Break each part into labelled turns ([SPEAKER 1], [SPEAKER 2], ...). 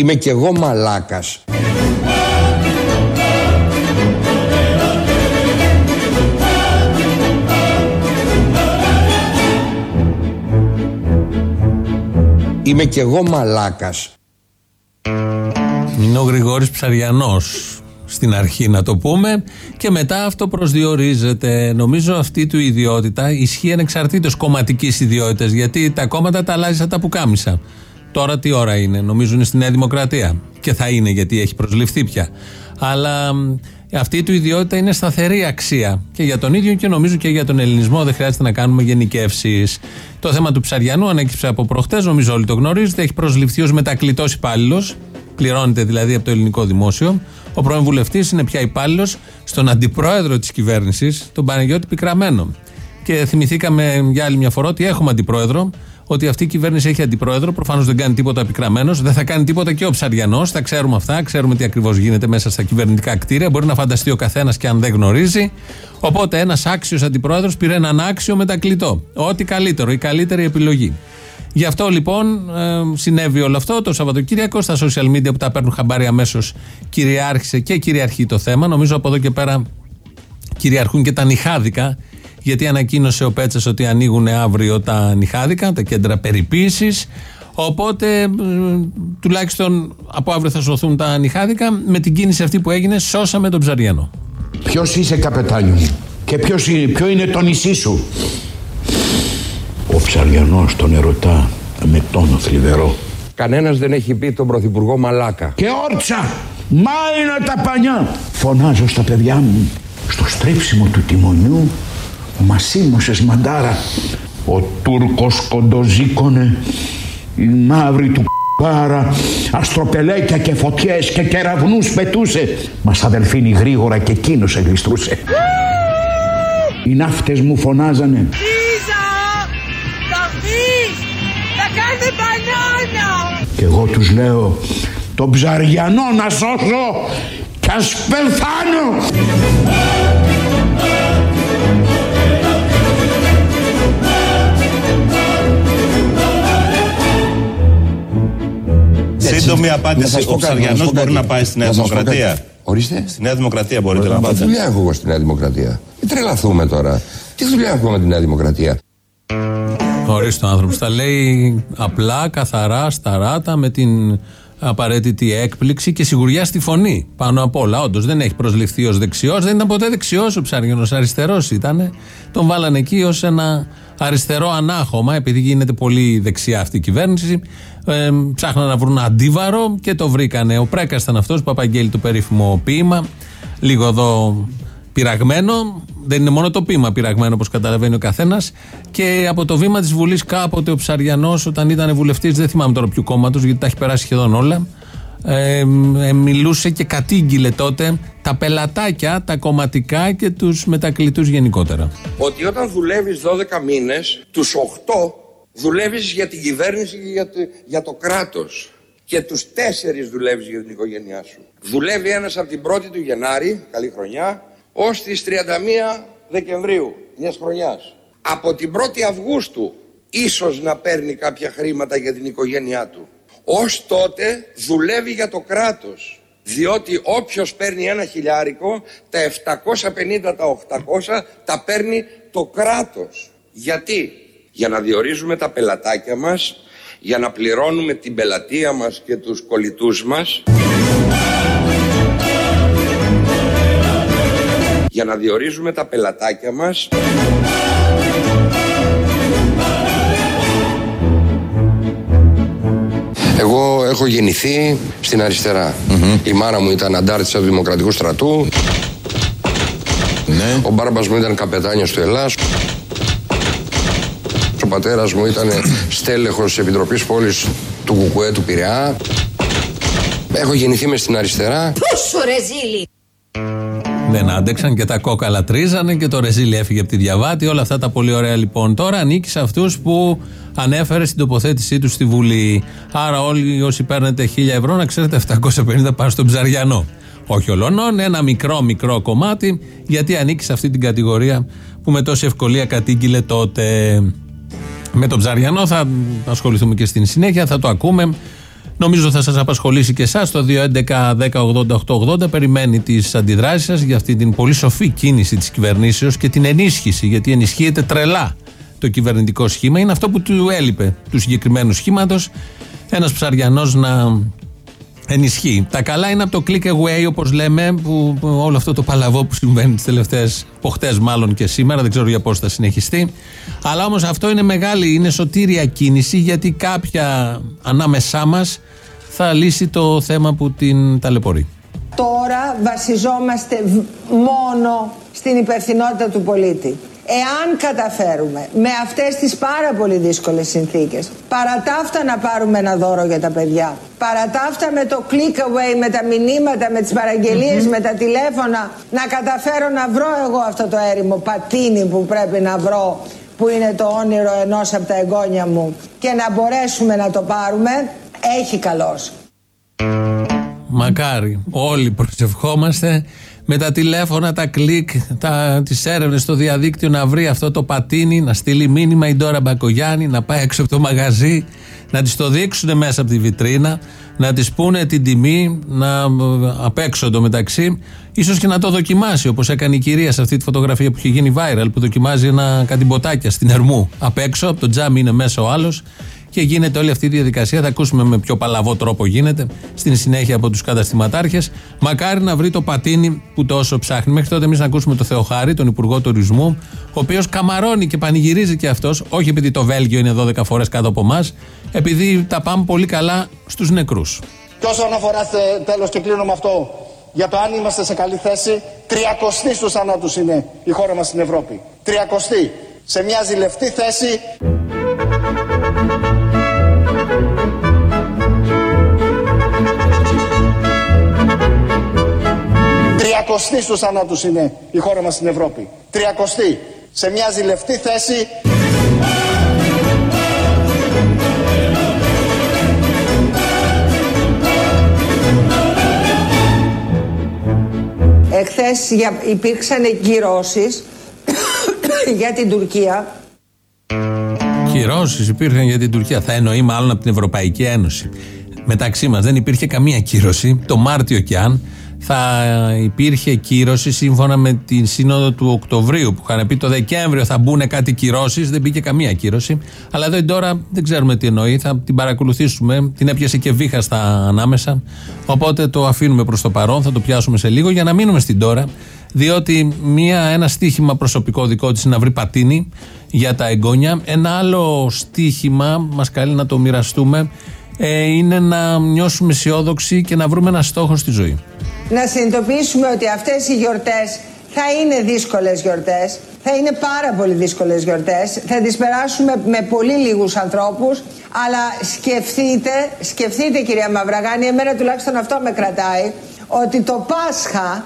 [SPEAKER 1] Είμαι κι εγώ μαλάκας. Είμαι κι εγώ μαλάκας.
[SPEAKER 2] Είναι ο Γρηγόρης Ψαριανός στην αρχή, να το πούμε, και μετά αυτό προσδιορίζεται. Νομίζω αυτή του ιδιότητα ισχύει ανεξαρτήτως κομματικής ιδιότητας, γιατί τα κόμματα τα αλλάζει σαν τα πουκάμισα. Τώρα τι ώρα είναι? Νομίζω είναι στη Νέα Δημοκρατία και θα είναι, γιατί έχει προσληφθεί πια. Αλλά αυτή του ιδιότητα είναι σταθερή αξία και για τον ίδιο και νομίζω και για τον ελληνισμό. Δεν χρειάζεται να κάνουμε γενικεύσεις. Το θέμα του Ψαριανού ανέκυψε από προχτές, νομίζω όλοι το γνωρίζετε. Έχει προσληφθεί ως μετακλητός υπάλληλος, πληρώνεται δηλαδή από το ελληνικό δημόσιο. Ο πρώην βουλευτής είναι πια υπάλληλος στον αντιπρόεδρο της κυβέρνησης, τον Παναγιώτη Πικραμένο. Και θυμηθήκαμε για άλλη μια φορά ότι έχουμε αντιπρόεδρο, ότι αυτή η κυβέρνηση έχει αντιπρόεδρο. Προφανώς δεν κάνει τίποτα Πικραμένος, δεν θα κάνει τίποτα και ο Ψαριανός. Τα ξέρουμε αυτά, ξέρουμε τι ακριβώς γίνεται μέσα στα κυβερνητικά κτίρια. Μπορεί να φανταστεί ο καθένας και αν δεν γνωρίζει. Οπότε ένας άξιος αντιπρόεδρος πήρε έναν άξιο μετακλητό. Ό,τι καλύτερο, η καλύτερη επιλογή. Γι' αυτό λοιπόν συνέβη όλο αυτό το Σαββατοκύριακο. Στα social media που τα παίρνουν χαμπάρι αμέσως κυριάρχησε και κυριαρχεί το θέμα. Νομίζω από εδώ και πέρα κυριαρχούν και τα νυχάδικα. Γιατί ανακοίνωσε ο Πέτσας ότι ανοίγουν αύριο τα νυχάδικα, τα κέντρα περιποίησης. Οπότε τουλάχιστον από αύριο θα σωθούν τα νυχάδικα. Με την κίνηση αυτή που έγινε, σώσαμε τον Ψαριανό.
[SPEAKER 3] Ποιος είσαι, καπετάνιο μου? Και ποιο είναι το νησί σου? Ο Ψαριανός τον ερωτά με τόνο θλιβερό.
[SPEAKER 1] Κανένας δεν έχει πει τον πρωθυπουργό μαλάκα.
[SPEAKER 3] Και όρτσα, μάινα τα πανιά. Φωνάζω στα παιδιά μου, στο στρίψιμο του τιμονιού, μας σίμωσες μαντάρα. Ο Τούρκος κοντοζήκωνε, η μαύρη του πάρα, αστροπελέκια και φωτιές και κεραυνούς πετούσε. Μας αδελφίνει γρήγορα και εκείνος εγλιστρούσε. Οι ναύτες μου φωνάζανε, και εγώ τους λέω, τον Ψαριανό να σώσω κι ας πεθάνω.
[SPEAKER 4] Σύντομη απάντηση. Ο Ψαριανός μπορεί να πάει στη Νέα Δημοκρατία?
[SPEAKER 1] Ορίστε.
[SPEAKER 4] Στη Νέα Δημοκρατία μπορείτε να πάτε?
[SPEAKER 1] Τι δουλειά έχω εγώ στη Νέα Δημοκρατία? Μην τρελαθούμε τώρα. Τι δουλειά έχω με τη Νέα Δημοκρατία?
[SPEAKER 2] Ορίστε ο άνθρωπος. Τα λέει απλά, καθαρά, σταράτα, με την απαραίτητη έκπληξη και σιγουριά στη φωνή. Πάνω απ' όλα. Όντως δεν έχει προσληφθεί ως δεξιός. Δεν ήταν ποτέ δεξιός ο Ψαριανός. Αριστερός ήταν. Τον βάλανε εκεί ως ένα αριστερό ανάχωμα, επειδή γίνεται πολύ δεξιά αυτή η κυβέρνηση. Ψάχναν να βρουν αντίβαρο και το βρήκανε. Ο Πρέκας ήταν αυτός, Παπαγγέλη, το περίφημο ποίημα. Λίγο εδώ πειραγμένο. Δεν είναι μόνο το ποίημα πειραγμένο, όπως καταλαβαίνει ο καθένας. Και από το βήμα της Βουλής κάποτε ο Ψαριανός, όταν ήταν βουλευτής, δεν θυμάμαι τώρα ποιου κόμματος, γιατί τα έχει περάσει σχεδόν όλα, μιλούσε και κατήγγειλε τότε τα πελατάκια, τα κομματικά και τους μετακλητούς γενικότερα.
[SPEAKER 1] Ότι όταν δουλεύεις 12 μήνες, τους 8 δουλεύεις για την κυβέρνηση και για το κράτος. Και τους 4 δουλεύεις για την οικογένειά σου. Δουλεύει ένας από την 1η του Γενάρη, καλή χρονιά, ως τις 31 Δεκεμβρίου μιας χρονιάς. Από την 1η Αυγούστου ίσως να παίρνει κάποια χρήματα για την οικογένειά του. Ως τότε δουλεύει για το κράτος. Διότι όποιος παίρνει ένα χιλιάρικο, τα 750, τα 800 τα παίρνει το κράτος. Γιατί? Για να διορίζουμε τα πελατάκια μας, για να πληρώνουμε την πελατεία μας και τους κολλητούς μας, για να διορίζουμε τα πελατάκια μας, εγώ έχω γεννηθεί στην αριστερά. Η μάνα μου ήταν αντάρτησα του Δημοκρατικού Στρατού. Ο μπάρμπας μου ήταν καπετάνιος του Ελλάς. Ο πατέρας μου ήταν στέλεχος της Επιτροπής Πόλης του Κουκουέ του Πειραιά. Έχω γεννηθεί μες στην αριστερά.
[SPEAKER 5] Πόσο ρεζίλι!
[SPEAKER 2] Δεν άντεξαν και τα κόκαλα τρίζανε και το ρεζίλι έφυγε από τη Διαβάτη. Όλα αυτά τα πολύ ωραία λοιπόν. Τώρα ανήκει σε αυτούς που ανέφερε στην τοποθέτησή του στη Βουλή. Άρα όλοι όσοι παίρνετε 1.000 ευρώ να ξέρετε 750 πάνε στον Ψαριανό. Όχι ολονών, ένα μικρό κομμάτι, γιατί ανήκει σε αυτή την κατηγορία που με τόση ευκολία κατήγγειλε τότε. Με τον Ψαριανό θα ασχοληθούμε και στην συνέχεια, θα το ακούμε. Νομίζω θα σας απασχολήσει και εσάς το 2.11.10.80.880. Περιμένει τις αντιδράσεις σας για αυτή την πολύ σοφή κίνηση της κυβερνήσεως και την ενίσχυση, γιατί ενισχύεται τρελά το κυβερνητικό σχήμα. Είναι αυτό που του έλειπε του συγκεκριμένου σχήματος, ένας ψαριανός να ενισχύει. Τα καλά είναι από το click away, όπως λέμε, που όλο αυτό το παλαβό που συμβαίνει τις τελευταίες ποχτές, μάλλον και σήμερα, δεν ξέρω για πώς θα συνεχιστεί. Αλλά όμως αυτό είναι μεγάλη, είναι σωτήρια κίνηση, γιατί κάποια ανάμεσά μας θα λύσει το θέμα που την ταλαιπωρεί.
[SPEAKER 5] Τώρα βασιζόμαστε μόνο στην υπευθυνότητα του πολίτη. Εάν καταφέρουμε με αυτές τις πάρα πολύ δύσκολες συνθήκες, παρά τα αυτά να πάρουμε ένα δώρο για τα παιδιά, παρά τα αυτά με το click away, με τα μηνύματα, με τις παραγγελίες, με τα τηλέφωνα, να καταφέρω να βρω εγώ αυτό το έρημο πατίνι που πρέπει να βρω, που είναι το όνειρο ενός από τα εγγόνια μου, και να μπορέσουμε να το πάρουμε, έχει καλώς.
[SPEAKER 2] Μακάρι, όλοι προσευχόμαστε με τα τηλέφωνα, τα κλικ, τις έρευνες στο διαδίκτυο να βρει αυτό το πατίνι, να στείλει μήνυμα η Ντόρα Μπακογιάννη, να πάει έξω από το μαγαζί, να της το δείξουν μέσα από τη βιτρίνα, να της πούνε την τιμή, να απ' έξω εντωμεταξύ, ίσως και να το δοκιμάσει, όπως έκανε η κυρία σε αυτή τη φωτογραφία που είχε γίνει viral, που δοκιμάζει κάτι μποτάκια στην Ερμού. Απ' έξω, από το τζάμι είναι μέσα ο άλλος. Και γίνεται όλη αυτή η διαδικασία. Θα ακούσουμε με πιο παλαβό τρόπο γίνεται στην συνέχεια από τους καταστηματάρχες. Μακάρι να βρει το πατίνι που τόσο ψάχνει. Μέχρι τότε εμείς να ακούσουμε τον Θεοχάρη, τον Υπουργό Τουρισμού, ο οποίος καμαρώνει και πανηγυρίζει και αυτός, όχι επειδή το Βέλγιο είναι 12 φορές κάτω από εμάς, επειδή τα πάμε πολύ καλά στους νεκρούς.
[SPEAKER 6] Και όσον αφορά, τέλος και κλείνω με αυτό, για το αν είμαστε σε καλή θέση, 30 στους θανάτους είναι η χώρα μας στην Ευρώπη. 30. Σε μια ζηλευτή θέση. 30 στους θανάτους είναι η χώρα μας στην Ευρώπη. 30. Σε μια ζηλευτή θέση.
[SPEAKER 5] Εχθές υπήρξαν κυρώσεις για την Τουρκία.
[SPEAKER 2] Κυρώσεις υπήρχαν για την Τουρκία. Θα εννοεί μάλλον από την Ευρωπαϊκή Ένωση. Μεταξύ μας δεν υπήρχε καμία κύρωση. Το Μάρτιο κι αν θα υπήρχε κύρωση σύμφωνα με την Σύνοδο του Οκτωβρίου που είχαν πει το Δεκέμβριο θα μπουν κάτι κυρώσεις. Δεν μπήκε καμία κύρωση. Αλλά εδώ τώρα δεν ξέρουμε τι εννοεί. Θα την παρακολουθήσουμε. Την έπιασε και βήχα στα ανάμεσα. Οπότε το αφήνουμε προς το παρόν. Θα το πιάσουμε σε λίγο για να μείνουμε στην τώρα. Διότι ένα στίχημα προσωπικό δικό της είναι να βρει πατίνι για τα εγγόνια. Ένα άλλο στίχημα, μας καλεί να το μοιραστούμε, είναι να νιώσουμε αισιόδοξοι και να βρούμε ένα στόχο στη ζωή.
[SPEAKER 5] Να συνειδητοποιήσουμε ότι αυτές οι γιορτές θα είναι δύσκολες γιορτές, θα είναι πάρα πολύ δύσκολες γιορτές, θα τις περάσουμε με πολύ λίγους ανθρώπους, αλλά σκεφτείτε κυρία Μαυραγάνη, εμένα τουλάχιστον αυτό με κρατάει, ότι το Πάσχα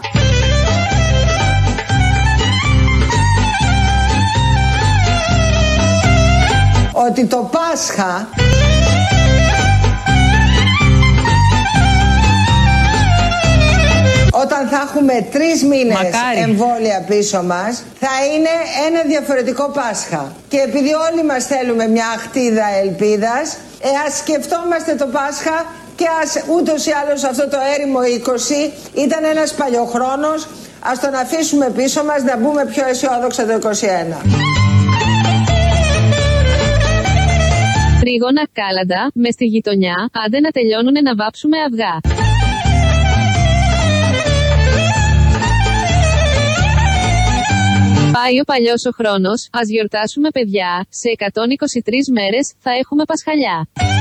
[SPEAKER 5] όταν θα έχουμε 3 μήνες εμβόλια πίσω μας, θα είναι ένα διαφορετικό Πάσχα. Και επειδή όλοι μας θέλουμε μια αχτίδα ελπίδας, ας σκεφτόμαστε το Πάσχα και ούτως ή άλλως αυτό το έρημο 20 ήταν ένας παλιοχρόνος, ας τον αφήσουμε πίσω μας, να μπούμε πιο αισιόδοξα το 21.
[SPEAKER 7] Τρίγωνα κάλαντα, μες στη γειτονιά, άντε να τελειώνουνε να βάψουμε αυγά. Πάει ο παλιός ο χρόνος, ας γιορτάσουμε παιδιά, σε 123 μέρες θα έχουμε Πασχαλιά.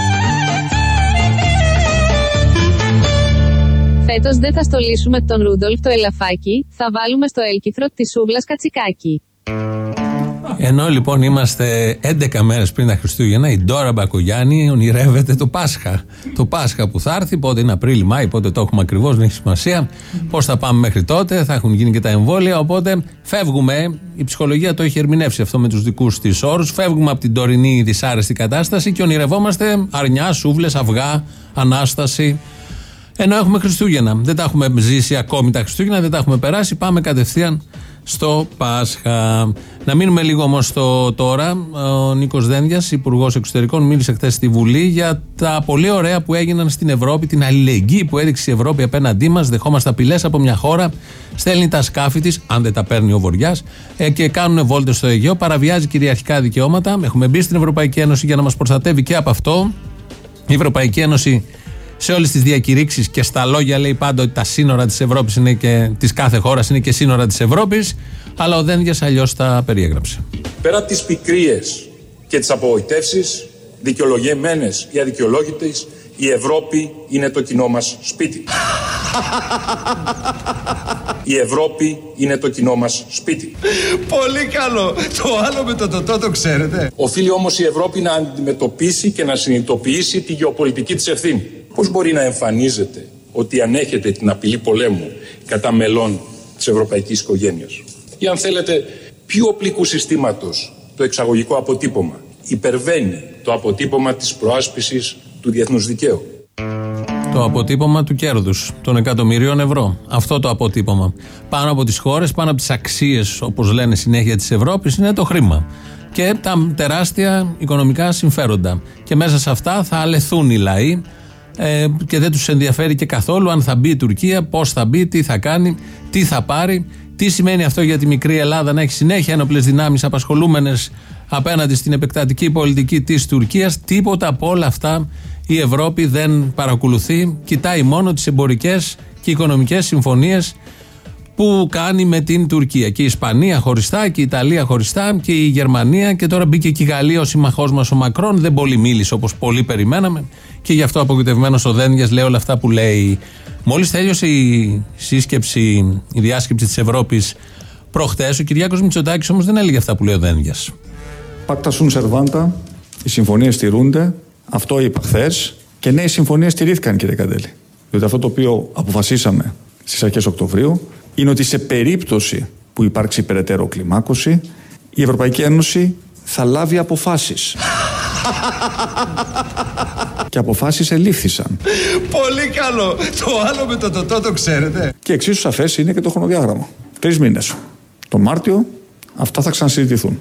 [SPEAKER 7] Φέτος δεν θα στολίσουμε τον Ρούντολφ το ελαφάκι, θα βάλουμε στο έλκυθρο τη σούβλας κατσικάκι.
[SPEAKER 2] Ενώ λοιπόν είμαστε 11 μέρες πριν τα Χριστούγεννα, η Ντόρα Μπακογιάννη ονειρεύεται το Πάσχα. Το Πάσχα που θα έρθει, πότε είναι Απρίλη, Μάη, πότε το έχουμε ακριβώς, δεν έχει σημασία. Πώς θα πάμε μέχρι τότε, θα έχουν γίνει και τα εμβόλια. Οπότε φεύγουμε. Η ψυχολογία το έχει ερμηνεύσει αυτό με τους δικούς της όρους. Φεύγουμε από την τωρινή δυσάρεστη κατάσταση και ονειρευόμαστε αρνιά, σούβλες, αυγά, ανάσταση. Ενώ έχουμε Χριστούγεννα. Δεν τα έχουμε ζήσει ακόμη τα Χριστούγεννα, δεν τα έχουμε περάσει. Πάμε κατευθείαν στο Πάσχα. Να μείνουμε λίγο όμως στο τώρα. Ο Νίκος Δένδιας, Υπουργός Εξωτερικών, μίλησε χθες στη Βουλή για τα πολύ ωραία που έγιναν στην Ευρώπη, την αλληλεγγύη που έδειξε η Ευρώπη απέναντί μας. Δεχόμαστε απειλές από μια χώρα, στέλνει τα σκάφη της, αν δεν τα παίρνει ο Βοριάς, και κάνουν βόλτες στο Αιγαίο, παραβιάζει κυριαρχικά δικαιώματα. Έχουμε μπει στην Ευρωπαϊκή Ένωση για να μας προστατεύει και από αυτό. Η Ευρωπαϊκή Ένωση σε όλες τις διακηρύξεις και στα λόγια λέει πάντα ότι τα σύνορα της Ευρώπης είναι και της κάθε χώρας είναι και σύνορα της Ευρώπης, αλλά ο Δένδιας αλλιώς τα περιέγραψε.
[SPEAKER 8] Πέρα από τις πικρίες και τις απογοητεύσεις, δικαιολογημένες ή αδικαιολόγητες, η Ευρώπη είναι το κοινό μας σπίτι. Η Ευρώπη είναι το κοινό μας σπίτι.
[SPEAKER 9] Πολύ καλό. Το άλλο με το τοτό το ξέρετε.
[SPEAKER 8] Οφείλει όμως η Ευρώπη να αντιμετωπίσει και να συνειδητοποιήσει τη γεωπολιτική της ευθύνη. Πώς μπορεί να εμφανίζεται ότι ανέχεται την απειλή πολέμου κατά μελών της ευρωπαϊκής οικογένειας? Ή αν θέλετε, ποιου οπλικού συστήματος το εξαγωγικό αποτύπωμα υπερβαίνει το αποτύπωμα της προάσπισης του διεθνούς δικαίου?
[SPEAKER 2] Το αποτύπωμα του κέρδους των εκατομμυρίων ευρώ. Αυτό το αποτύπωμα. Πάνω από τις χώρες, πάνω από τις αξίες, όπως λένε συνέχεια, της Ευρώπης, είναι το χρήμα. Και τα τεράστια οικονομικά συμφέροντα. Και μέσα σε αυτά θα αλεθούν οι λαοί και δεν τους ενδιαφέρει και καθόλου αν θα μπει η Τουρκία, πώς θα μπει, τι θα κάνει, τι θα πάρει. Τι σημαίνει αυτό για τη μικρή Ελλάδα να έχει συνέχεια ένοπλες δυνάμεις απασχολούμενες απέναντι στην επεκτατική πολιτική της Τουρκίας? Τίποτα από όλα αυτά η Ευρώπη δεν παρακολουθεί. Κοιτάει μόνο τις εμπορικές και οικονομικές συμφωνίες που κάνει με την Τουρκία. Και η Ισπανία χωριστά και η Ιταλία χωριστά και η Γερμανία, και τώρα μπήκε και η Γαλλία ο συμμαχός μας ο Μακρόν. Δεν πολύ μίλησε όπως πολύ περιμέναμε και γι' αυτό απογοητευμένος ο Δένδιας λέει όλα αυτά που λέει. Μόλις τέλειωσε η διάσκεψη της Ευρώπης προχτές, ο Κυριάκος Μητσοτάκης όμως δεν έλεγε αυτά που λέει ο Δένδιας.
[SPEAKER 10] Πάκτα σουν σερβάντα, οι συμφωνίες στηρούνται, αυτό είπα χθες, και ναι, οι συμφωνίες στηρίθηκαν, κύριε Καντέλη. Διότι αυτό το οποίο αποφασίσαμε στις αρχές Οκτωβρίου είναι ότι σε περίπτωση που υπάρξει περαιτέρω κλιμάκωση, η Ευρωπαϊκή Ένωση θα λάβει αποφάσεις. Και αποφάσεις ελήφθησαν.
[SPEAKER 9] Πολύ καλό. Το άλλο με το τοτό το ξέρετε.
[SPEAKER 10] Και εξίσου σαφές είναι και το χρονοδιάγραμμα. 3 μήνες. Το Μάρτιο αυτά θα ξανασυζητηθούν.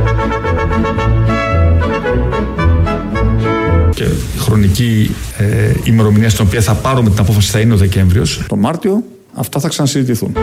[SPEAKER 10] Και η χρονική ημερομηνία στην οποία θα πάρουμε την απόφαση θα είναι ο Δεκέμβριος. Το Μάρτιο αυτά θα ξανασυζητηθούν.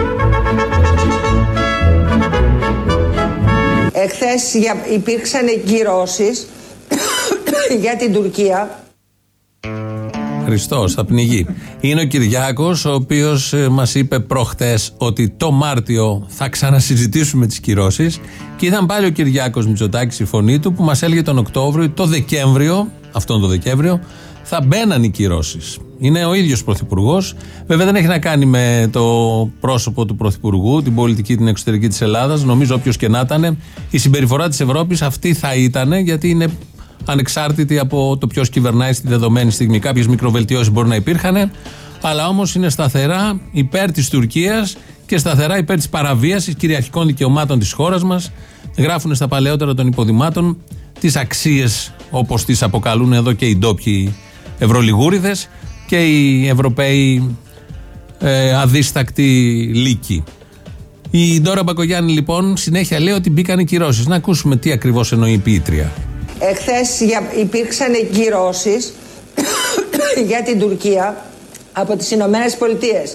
[SPEAKER 5] Εχθές υπήρξαν κυρώσεις για την Τουρκία.
[SPEAKER 2] Χριστός θα πνιγεί. Είναι ο Κυριάκος, ο οποίος μας είπε προχτές ότι το Μάρτιο θα ξανασυζητήσουμε τις κυρώσεις, και ήταν πάλι ο Κυριάκος Μητσοτάκης η φωνή του που μας έλεγε τον Οκτώβριο, το Δεκέμβριο, αυτόν τον Δεκέμβριο, θα μπαίναν οι κυρώσεις. Είναι ο ίδιος πρωθυπουργός. Βέβαια δεν έχει να κάνει με το πρόσωπο του πρωθυπουργού, την πολιτική, την εξωτερική της Ελλάδας. Νομίζω όποιος και να ήταν, η συμπεριφορά της Ευρώπης αυτή θα ήταν, γιατί είναι ανεξάρτητη από το ποιος κυβερνάει στη δεδομένη στιγμή. Κάποιες μικροβελτιώσεις μπορεί να υπήρχαν, αλλά όμως είναι σταθερά υπέρ της Τουρκίας και σταθερά υπέρ της παραβίασης κυριαρχικών δικαιωμάτων της χώρας μας. Γράφουν στα παλαιότερα των υποδημάτων τις αξίες, όπως τις αποκαλούν εδώ και οι ντόπιοι ευρωλιγούριδες και οι Ευρωπαίοι αδίστακτοι λύκοι. Η Ντόρα Μπακογιάννη λοιπόν συνέχεια λέει ότι μπήκαν οι κυρώσεις. Να ακούσουμε τι ακριβώς εννοεί η ποιήτρια.
[SPEAKER 5] Εχθές υπήρξαν κυρώσεις για την Τουρκία από τις Ηνωμένες Πολιτείες.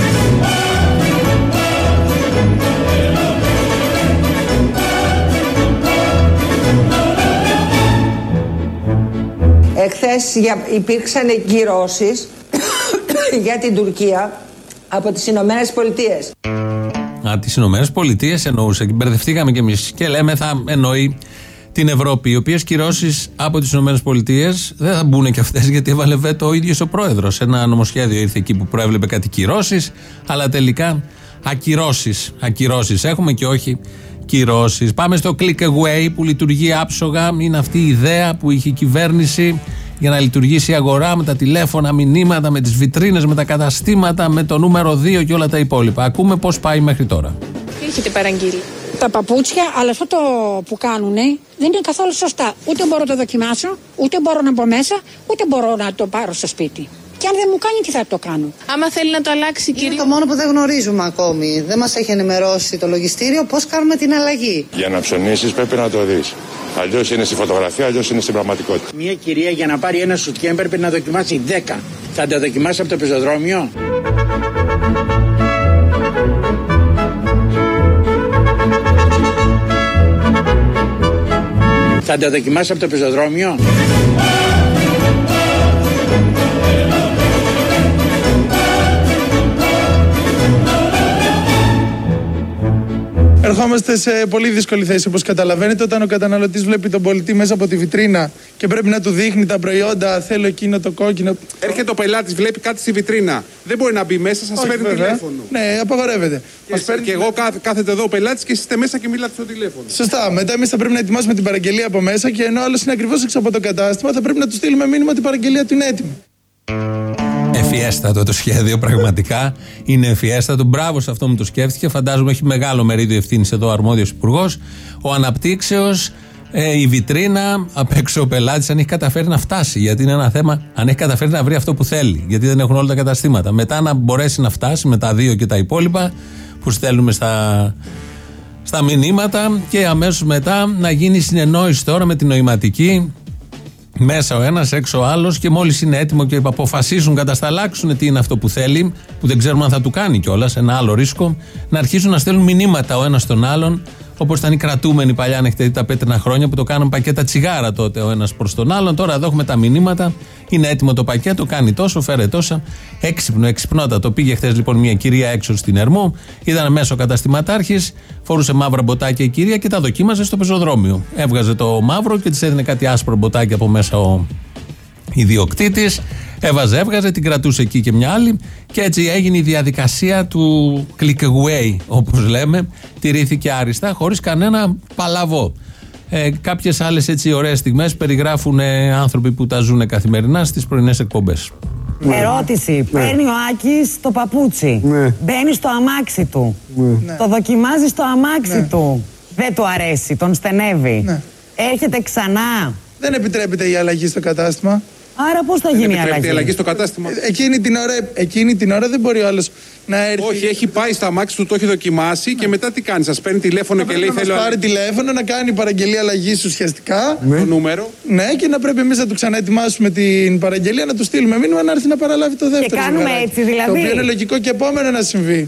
[SPEAKER 5] Εχθές υπήρξαν κυρώσεις για την Τουρκία από τις Ηνωμένες Πολιτείες.
[SPEAKER 2] Τις Ηνωμένες Πολιτείες εννοούσε και μπερδευτήκαμε κι εμείς και λέμε θα εννοεί την Ευρώπη, οι οποίες κυρώσεις από τις Ηνωμένες Πολιτείες δεν θα μπουν και αυτές, γιατί έβαλε βέτο ο ίδιος ο πρόεδρος. Ένα νομοσχέδιο ήρθε εκεί που προέβλεπε κάτι κυρώσεις, αλλά τελικά ακυρώσεις έχουμε και όχι κυρώσεις. Πάμε στο click away που λειτουργεί άψογα. Είναι αυτή η ιδέα που είχε η κυβέρνηση για να λειτουργήσει η αγορά με τα τηλέφωνα, μηνύματα, με τις βιτρίνες, με τα καταστήματα, με το νούμερο 2 και όλα τα υπόλοιπα. Ακούμε πώς πάει μέχρι τώρα.
[SPEAKER 11] Τι έχετε παραγγείλει? Τα παπούτσια, αλλά αυτό το που κάνουνε δεν είναι καθόλου σωστά. Ούτε μπορώ να το δοκιμάσω, ούτε μπορώ να μπω μέσα, ούτε μπορώ να το πάρω στο σπίτι. Και αν δεν μου κάνει, τι θα το κάνω.
[SPEAKER 12] Άμα θέλει να το αλλάξει, κύριε.
[SPEAKER 13] Είναι το μόνο που δεν γνωρίζουμε ακόμη. Δεν μας έχει ενημερώσει το λογιστήριο πώς κάνουμε την αλλαγή.
[SPEAKER 14] Για να ψωνίσεις πρέπει να το δεις. Αλλιώς είναι στη φωτογραφία, αλλιώς είναι στην πραγματικότητα.
[SPEAKER 15] Μια κυρία για να πάρει ένα σουτιέν πρέπει να δοκιμάσει 10. Θα τα δοκιμάσει από το πεζοδρόμιο. Θα τα δοκιμάσει από το πεζοδρόμιο.
[SPEAKER 16] Ερχόμαστε σε πολύ δύσκολη θέση, όπως καταλαβαίνετε, όταν ο καταναλωτής βλέπει τον πολιτή μέσα από τη βιτρίνα και πρέπει να του δείχνει τα προϊόντα, θέλω εκείνο το κόκκινο.
[SPEAKER 17] Έρχεται ο πελάτης, βλέπει κάτι στη βιτρίνα. Δεν μπορεί να μπει μέσα, σας παίρνει τηλέφωνο.
[SPEAKER 16] Ναι, απαγορεύεται.
[SPEAKER 17] Και εγώ κάθεται εδώ ο πελάτης και είστε μέσα και μιλάτε στο τηλέφωνο.
[SPEAKER 16] Σωστά. Μετά εμείς θα πρέπει να ετοιμάσουμε την παραγγελία από μέσα και ενώ άλλος είναι ακριβώς έξω από το κατάστημα, θα πρέπει να του στείλουμε μήνυμα ότι η παραγγελία του είναι έτοιμη.
[SPEAKER 2] Ευφιέστατο το σχέδιο, πραγματικά. Είναι ευφιέστατο. Μπράβο σε αυτό που το σκέφτηκε. Φαντάζομαι έχει μεγάλο μερίδιο ευθύνης εδώ ο αρμόδιος υπουργός. Ο αναπτύξεως, η βιτρίνα, απ' έξω ο πελάτης, αν έχει καταφέρει να φτάσει. Γιατί είναι ένα θέμα, αν έχει καταφέρει να βρει αυτό που θέλει. Γιατί δεν έχουν όλα τα καταστήματα. Μετά να μπορέσει να φτάσει με τα 2 και τα υπόλοιπα που στέλνουμε στα μηνύματα και αμέσως μετά να γίνει συνεννόηση τώρα με την νοηματική. Μέσα ο ένας, έξω ο άλλος και μόλις είναι έτοιμο και αποφασίσουν, κατασταλάξουν τι είναι αυτό που θέλει, που δεν ξέρουμε αν θα του κάνει κιόλας, ένα άλλο ρίσκο, να αρχίσουν να στέλνουν μηνύματα ο ένας στον άλλον, όπως ήταν οι κρατούμενοι παλιά, αν έχετε δει τα πέτρινα χρόνια που το κάνουν πακέτα τσιγάρα τότε ο ένας προς τον άλλον. Τώρα εδώ έχουμε τα μηνύματα, είναι έτοιμο το πακέτο, κάνει τόσο, φέρε τόσα. Εξυπνότατο. Πήγε χθες λοιπόν μια κυρία έξω στην Ερμού, ήταν μέσα ο καταστηματάρχης, φορούσε μαύρα μποτάκια η κυρία και τα δοκίμαζε στο πεζοδρόμιο. Έβγαζε το μαύρο και της έδινε κάτι άσπρο μποτάκι από μέσα ο ιδιοκτήτης. Έβγαζε, την κρατούσε εκεί και μια άλλη και έτσι έγινε η διαδικασία του click away, όπως λέμε. Τηρήθηκε άριστα, χωρίς κανένα παλαβό. Κάποιες άλλες έτσι ωραίες στιγμές περιγράφουν άνθρωποι που τα ζουν καθημερινά στις πρωινές εκπομπές.
[SPEAKER 18] Ερώτηση. Παίρνει ο Άκης το παπούτσι. Μπαίνει στο αμάξι του. Το δοκιμάζει στο αμάξι του. Δεν του αρέσει, τον στενεύει. Έρχεται ξανά.
[SPEAKER 16] Δεν επιτρέπεται η αλλαγή στο κατάστημα.
[SPEAKER 18] Άρα πώς θα γίνει η αλλαγή?
[SPEAKER 17] Η αλλαγή στο κατάστημα.
[SPEAKER 16] Εκείνη την ώρα δεν μπορεί ο άλλος να έρθει.
[SPEAKER 17] Όχι, έχει πάει στο αμάξι του, το έχει δοκιμάσει και μετά τι κάνει? Σας παίρνει τηλέφωνο και λέει θέλω.
[SPEAKER 16] Να πάρει τηλέφωνο, να κάνει παραγγελία αλλαγής ουσιαστικά.
[SPEAKER 17] Το νούμερο.
[SPEAKER 16] Ναι, και να πρέπει εμείς να του ξαναετοιμάσουμε την παραγγελία, να του στείλουμε μήνυμα να έρθει να παραλάβει το δεύτερο.
[SPEAKER 18] Και κάνουμε έτσι δηλαδή.
[SPEAKER 16] Το οποίο είναι λογικό και επόμενο να συμβεί.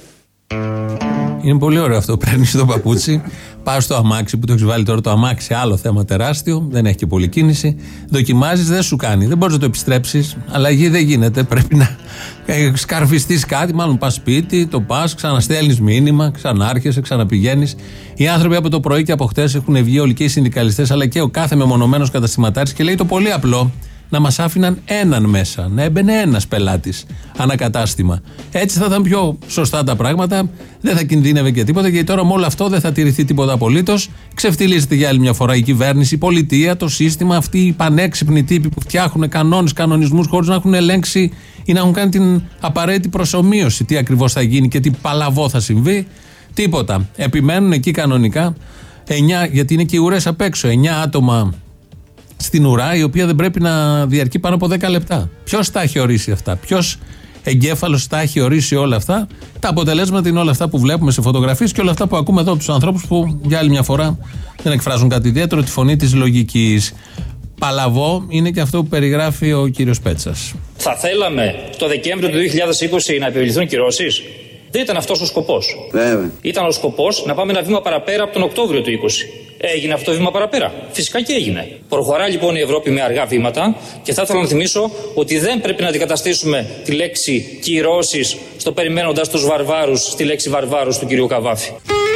[SPEAKER 2] Είναι πολύ ωραίο αυτό. Παίρνει το παπούτσι, πα στο αμάξι που το έχει βάλει τώρα το αμάξι, άλλο θέμα τεράστιο, δεν έχει και πολλή κίνηση. Δοκιμάζει, δεν σου κάνει. Δεν μπορεί να το επιστρέψει. Αλλαγή δεν γίνεται. Πρέπει να σκαρφιστεί κάτι. Μάλλον πα σπίτι, το πα, ξαναστέλνει μήνυμα, ξανάρχεσαι, ξαναπηγαίνει. Οι άνθρωποι από το πρωί και από χτες έχουν βγει όλοι και οι συνδικαλιστές αλλά και ο κάθε μεμονωμένος καταστηματάρχης και λέει το πολύ απλό. Να μας άφηναν έναν μέσα, να έμπαινε ένας πελάτης ανακατάστημα. Έτσι θα ήταν πιο σωστά τα πράγματα, δεν θα κινδύνευε και τίποτα, γιατί τώρα με όλο αυτό δεν θα τηρηθεί τίποτα απολύτως. Ξεφτιλίζεται για άλλη μια φορά η κυβέρνηση, η πολιτεία, το σύστημα, αυτοί οι πανέξυπνοι τύποι που φτιάχνουν κανόνες, κανονισμούς χωρίς να έχουν ελέγξει ή να έχουν κάνει την απαραίτητη προσομοίωση τι ακριβώς θα γίνει και τι παλαβό θα συμβεί. Τίποτα. Επιμένουν εκεί κανονικά 9, γιατί είναι και οι ουρές απ' έξω, 9 άτομα. Στην ουρά, η οποία δεν πρέπει να διαρκεί πάνω από 10 λεπτά. Ποιος τα έχει ορίσει αυτά? Ποιος εγκέφαλος τα έχει ορίσει όλα αυτά? Τα αποτελέσματα είναι όλα αυτά που βλέπουμε σε φωτογραφίες και όλα αυτά που ακούμε εδώ από τους ανθρώπους που για άλλη μια φορά δεν εκφράζουν κάτι ιδιαίτερο, τη φωνή της λογικής. Παλαβό είναι και αυτό που περιγράφει ο κύριος Πέτσας.
[SPEAKER 19] Θα θέλαμε το Δεκέμβριο του 2020 να επιβληθούν κυρώσεις. Δεν ήταν αυτός ο σκοπός. Βέβαια. Ήταν ο σκοπός να πάμε ένα βήμα παραπέρα από τον Οκτώβριο του 2020. Έγινε αυτό το βήμα παραπέρα. Φυσικά και έγινε. Προχωρά λοιπόν η Ευρώπη με αργά βήματα και θα ήθελα να θυμίσω ότι δεν πρέπει να αντικαταστήσουμε τη λέξη κυρώσεις στο περιμένοντας τους βαρβάρους στη λέξη βαρβάρους του κυρίου Καβάφη.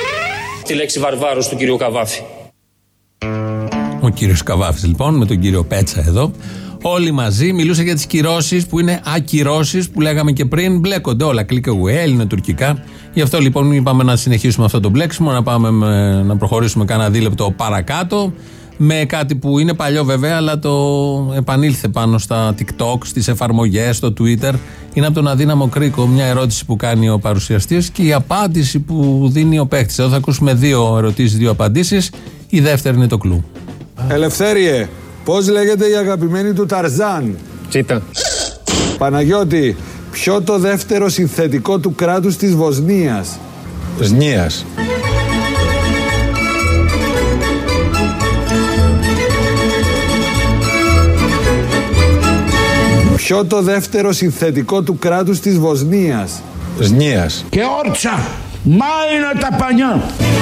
[SPEAKER 19] Τη λέξη βαρβάρους του κυρίου Καβάφη.
[SPEAKER 2] Ο κύριος Καβάφης λοιπόν με τον κύριο Πέτσα εδώ. Όλοι μαζί μιλούσε για τις κυρώσεις που είναι ακυρώσεις που λέγαμε και πριν. Μπλέκονται όλα. Click away, ελληνοτουρκικά. Γι' αυτό λοιπόν είπαμε να συνεχίσουμε αυτό το μπλέξιμο, να προχωρήσουμε κάνα δίλεπτο παρακάτω. Με κάτι που είναι παλιό βέβαια, αλλά το επανήλθε πάνω στα TikTok, στις εφαρμογές, στο Twitter. Είναι από τον Αδύναμο Κρίκο μια ερώτηση που κάνει ο παρουσιαστής και η απάντηση που δίνει ο παίκτης. Εδώ θα ακούσουμε 2 ερωτήσεις, 2 απαντήσεις. Η δεύτερη είναι το κλου.
[SPEAKER 20] Ελευθέριε. Πώς λέγεται η αγαπημένη του Ταρζάν?
[SPEAKER 21] Τσίτα.
[SPEAKER 12] Παναγιώτη, ποιο το δεύτερο συνθετικό του κράτους της Βοσνίας?
[SPEAKER 10] Σνίας.
[SPEAKER 12] Ποιο το δεύτερο συνθετικό του κράτους της Βοσνίας?
[SPEAKER 10] Σνίας.
[SPEAKER 3] Και όρτσα, μάινα τα πανιά.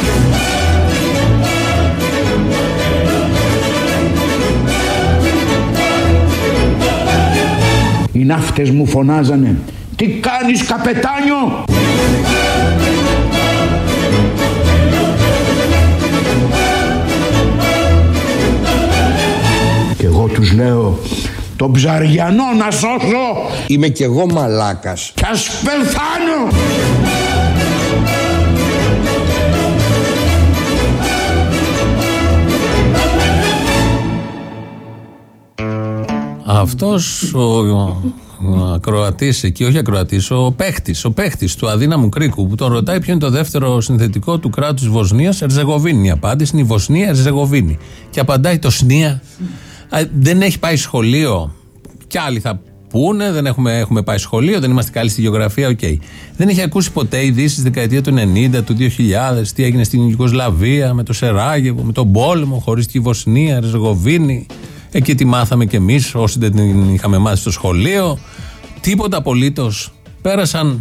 [SPEAKER 3] Οι ναύτες μου φωνάζανε, τι κάνεις καπετάνιο? Και εγώ τους λέω, τον Ψαριανό να σώσω.
[SPEAKER 1] Είμαι κι εγώ μαλάκας.
[SPEAKER 3] Κι ας πεθάνω.
[SPEAKER 2] Αυτός ο ακροατής εκεί, όχι ακροατής, ο παίχτης του αδύναμου κρίκου που τον ρωτάει ποιο είναι το δεύτερο συνθετικό του κράτους Βοσνίας, Ερζεγοβίνη. Η απάντηση είναι η Βοσνία Ερζεγοβίνη. Και απαντάει το Σνία. Δεν έχει πάει σχολείο. Κι άλλοι θα πούνε, δεν έχουμε πάει σχολείο, δεν είμαστε καλοί στη γεωγραφία, οκ. Δεν έχει ακούσει ποτέ ειδήσεις δεκαετία του 90, του 2000, τι έγινε στην Ιουγκοσλαβία, με το Σεράγεβο, με τον πόλεμο, χωρίστηκε η Βοσνία Ερζεγοβίνη. Εκεί τη μάθαμε κι εμείς, όσοι δεν την είχαμε μάθει στο σχολείο. Τίποτα απολύτως. Πέρασαν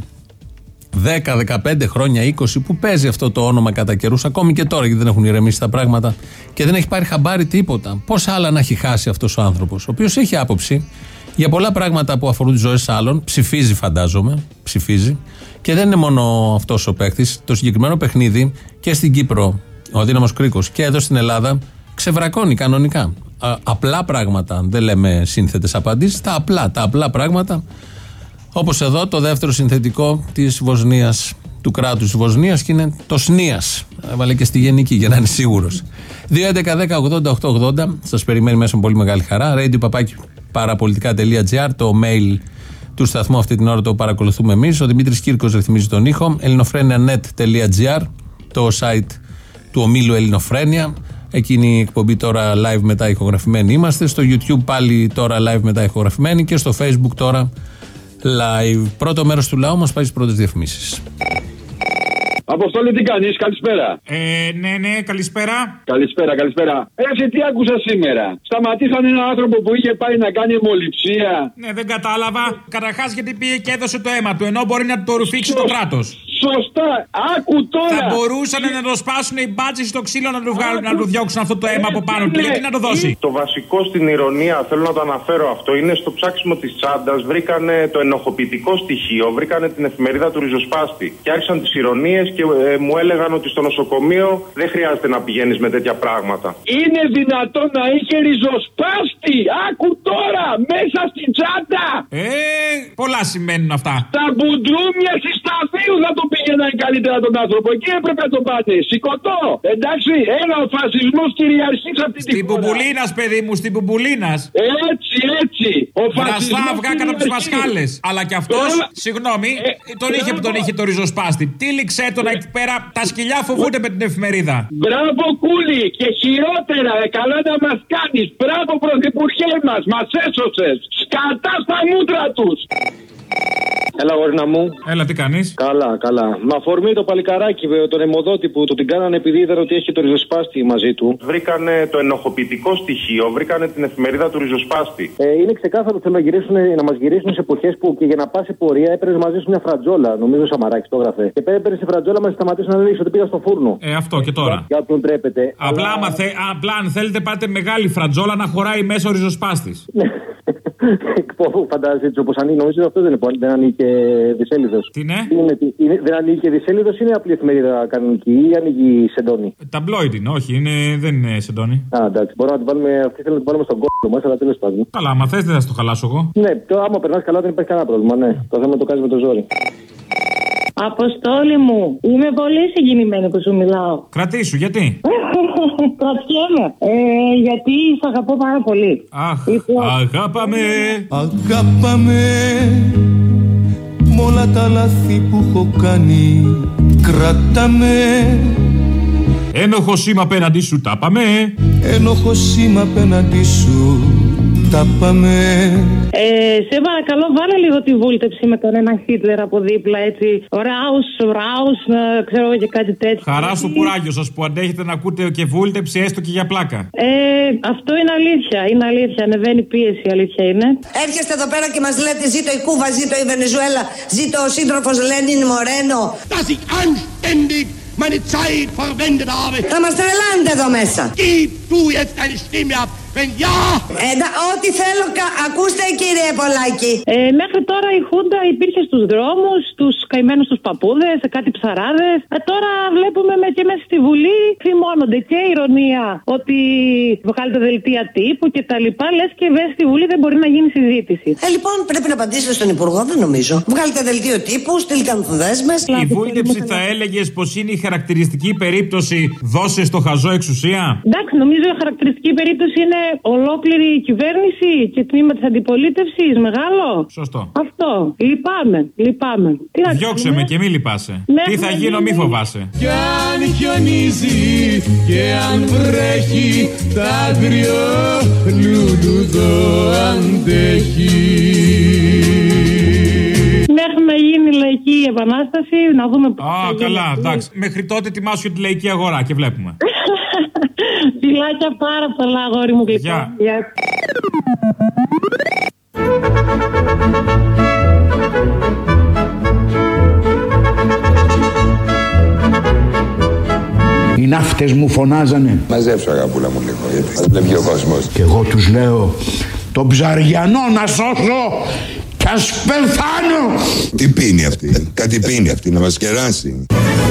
[SPEAKER 2] 10, 15 χρόνια, 20 που παίζει αυτό το όνομα κατά καιρούς, ακόμη και τώρα, γιατί δεν έχουν ηρεμήσει τα πράγματα και δεν έχει πάρει χαμπάρι τίποτα. Πόσα άλλα να έχει χάσει αυτός ο άνθρωπος, ο οποίος έχει άποψη για πολλά πράγματα που αφορούν τις ζωές άλλων. Ψηφίζει, φαντάζομαι. Ψηφίζει. Και δεν είναι μόνο αυτός ο παίκτης. Το συγκεκριμένο παιχνίδι και στην Κύπρο, ο αδύναμος κρίκος, και εδώ στην Ελλάδα ξεβρακώνει κανονικά. Απλά πράγματα, δεν λέμε σύνθετες απαντήσεις, τα απλά πράγματα, όπως εδώ το δεύτερο συνθετικό της Βοσνίας, του κράτους της Βοσνίας, και είναι το Σνίας. Έβαλε και στη γενική για να είναι σίγουρος. 2.11.10.80.880 σας περιμένει μέσα με πολύ μεγάλη χαρά. radio.parapolitica.gr, το mail του σταθμού αυτή την ώρα το παρακολουθούμε εμείς. Ο Δημήτρης Κύρκος ρυθμίζει τον ήχο. ελληνοφρένια.net.gr, το site του ομίλου Ελληνοφρένια. Εκείνη η εκπομπή τώρα live μετά ηχογραφημένη είμαστε. Στο YouTube πάλι τώρα live μετά ηχογραφημένη. Και στο Facebook τώρα live. Πρώτο μέρος του λαού μας πάει στις πρώτες διαφημίσεις.
[SPEAKER 20] Αποστόλη, τι κάνεις, καλησπέρα.
[SPEAKER 21] Ναι, καλησπέρα.
[SPEAKER 20] Καλησπέρα. Εσύ τι άκουσα σήμερα? Σταματήσαν έναν άνθρωπο που είχε πάει να κάνει αιμοληψία.
[SPEAKER 21] Ναι, δεν κατάλαβα. Καταρχάς, γιατί πήγε και έδωσε το αίμα του, ενώ μπορεί να το ρουφήξει το κράτος.
[SPEAKER 20] Σωστά, άκου τώρα.
[SPEAKER 21] Θα μπορούσαν να το σπάσουν οι μπάτσες στο ξύλο να του βγάλουν, να του διώξουν αυτό το αίμα από πάνω του. Γιατί να το δώσει?
[SPEAKER 22] Το βασικό στην ηρωνία, θέλω να το αναφέρω αυτό, είναι στο ψάξιμο της τσάντας. Βρήκανε το ενοχοποιητικό στοιχείο, βρήκανε την εφημερίδα του ριζοσπάστη. Και άρχισαν τις ηρωνίες και μου έλεγαν ότι στο νοσοκομείο δεν χρειάζεται να πηγαίνεις με τέτοια πράγματα.
[SPEAKER 20] Είναι δυνατόν να είχε ριζοσπάστη? Άκου τώρα, μέσα στην τσάντα.
[SPEAKER 21] Πολλά σημαίνουν αυτά.
[SPEAKER 20] Τα μπουντρούμια συσταθείου θα το πήγαιναν καλύτερα τον άνθρωπο. Εκεί έπρεπε να τον πάτε. Σηκωτό. Εντάξει, ένα ο φασισμός κυριαρχεί σε αυτή τη χώρα.
[SPEAKER 21] Στην Πουμπουλίνας, παιδί μου, στην Πουμπουλίνας.
[SPEAKER 20] Έτσι. Ο φασισμός.
[SPEAKER 21] Βραστά αυγά κατά τις μασχάλες. Αλλά κι αυτός, συγγνώμη, τον είχε που τον είχε το ριζοσπάστη. Τύλιξε τον εκεί πέρα. Τα σκυλιά φοβούνται με την εφημερίδα.
[SPEAKER 20] Μπράβο, Κούλη. Και χειρότερα, καλά να μας κάνεις. Μπράβο, πρωθυπουργέ μας. Μας έσωσες. Σκατά στα μούτρα τους.
[SPEAKER 23] Έλα, γόρινα μου.
[SPEAKER 21] Έλα, τι κάνεις?
[SPEAKER 23] Καλά. Με αφορμή το παλικαράκι, τον αιμοδότη που του την κάνανε επειδή είδαν ότι έχει το ριζοσπάστη μαζί του.
[SPEAKER 22] Βρήκανε το ενοχοποιητικό στοιχείο, βρήκανε την εφημερίδα του ριζοσπάστη.
[SPEAKER 23] Είναι ξεκάθαρο ότι θέλουν να μας γυρίσουν σε εποχές που και για να πας σε πορεία έπαιρνε μαζί σου μια φρατζόλα. Νομίζω ο Σαμαράκης το έγραφε. Και έπαιρνε σε φρατζόλα μας σταματήσουν να λέει ότι πήγα στο φούρνο.
[SPEAKER 21] Αυτό και τώρα.
[SPEAKER 23] Για όποιον τρέπεται.
[SPEAKER 21] Απλά αν θέλετε πάτε μεγάλη φρατζόλα να χωράει μέσα ο ριζοσπάστης.
[SPEAKER 23] Φαντάζεσαι έτσι όπως ανήκει, νομίζω αυτό δεν ανήκει δισέλιδος.
[SPEAKER 21] Τι ναι?
[SPEAKER 23] Δεν ανήκει δισέλιδος, είναι απλή εφημερίδα κανονική ή ανοίγει σεντόνι?
[SPEAKER 21] Ταμπλόιντ είναι, όχι, δεν είναι σεντόνι.
[SPEAKER 23] Εντάξει, μπορούμε να την βάλουμε, αυτή θέλουμε να την βάλουμε στον κόσμο μας, αλλά τέλος πάντων.
[SPEAKER 21] Καλά, άμα θες δεν θα στο χαλάσω εγώ.
[SPEAKER 23] Ναι, άμα περνάς καλά δεν υπάρχει κανένα πρόβλημα, ναι. Το θέμα το κάνεις με το ζόρι.
[SPEAKER 24] Αποστόλη μου, είμαι πολύ συγκινημένη που σου μιλάω.
[SPEAKER 21] Κρατήσου, γιατί?
[SPEAKER 24] Κρατιέμαι. Γιατί σ' αγαπώ πάρα πολύ.
[SPEAKER 21] Αχ, αγάπαμε.
[SPEAKER 25] Αγάπαμε μ' όλα τα λάθη που έχω κάνει. Κράταμε.
[SPEAKER 21] Ένοχος είμαι απέναντι σου, τα πάμε.
[SPEAKER 25] Ένοχος είμαι απέναντι σου, τα πάμε.
[SPEAKER 24] Σε παρακαλώ, βάλε λίγο τη βούλτεψη με τον έναν Χίτλερ από δίπλα, έτσι. Ράους, ξέρω εγώ και κάτι τέτοιο.
[SPEAKER 21] Χαρά στο κουράγιο σας που αντέχετε να ακούτε και βούλτεψη, έστω και για πλάκα.
[SPEAKER 24] Αυτό είναι αλήθεια. Είναι αλήθεια. Ανεβαίνει πίεση, αλήθεια είναι.
[SPEAKER 5] Έρχεστε εδώ πέρα και μας λέτε ζήτω η Κούβα, ζήτω η Βενεζουέλα, ζήτω ο σύντροφος Λένιν Μορένο. Θα μας τρελάνετε εδώ μέσα. Ό,τι θέλω, ακούστε κύριε Πολάκη.
[SPEAKER 24] Μέχρι τώρα η Χούντα υπήρχε στους δρόμους, τους καημένους τους παππούδες, σε κάτι ψαράδες. Τώρα βλέπουμε και μέσα στη Βουλή θυμώνονται και ηρωνία ότι βγάλετε δελτία τύπου και τα λοιπά. Λες και μέσα στη Βουλή δεν μπορεί να γίνει συζήτηση.
[SPEAKER 5] Λοιπόν, πρέπει να απαντήσετε στον Υπουργό, δεν νομίζω. Βγάλετε δελτίο τύπου, στείλτε ανθοδέσμες.
[SPEAKER 21] Η βούλτεψη θα έλεγες πως είναι η χαρακτηριστική περίπτωση δώσε στο χαζό εξουσία.
[SPEAKER 24] Εντάξει, νομίζω η χαρακτηριστική περίπτωση είναι ολόκληρη η κυβέρνηση και τμήμα της αντιπολίτευσης, μεγάλο.
[SPEAKER 21] Σωστό.
[SPEAKER 24] Αυτό. Λυπάμαι.
[SPEAKER 21] Διώξε με και μη λυπάσαι. Τι θα γίνω, μη φοβάσαι.
[SPEAKER 25] Κι αν χιονίζει και αν βρέχει, τ' άγριο λουλουδό αντέχει.
[SPEAKER 24] Μέχρι να γίνει η λαϊκή επανάσταση, να δούμε πώς.
[SPEAKER 21] Καλά, εντάξει. Μέχρι τότε ετοιμάσου για τη λαϊκή αγορά και βλέπουμε.
[SPEAKER 24] Φιλάκια πάρα πολλά, αγόρι μου γλυκό. Γεια.
[SPEAKER 3] Οι ναύτες μου φωνάζανε.
[SPEAKER 1] Μαζέψω αγαπούλα μου λίγο, γιατί θα βλέπει ο κόσμος.
[SPEAKER 3] Και εγώ τους λέω, τον Ψαριανό να σώσω κι ας πεθάνω.
[SPEAKER 1] Τι πίνει αυτή, κάτι πίνει αυτή, να μας κεράσει.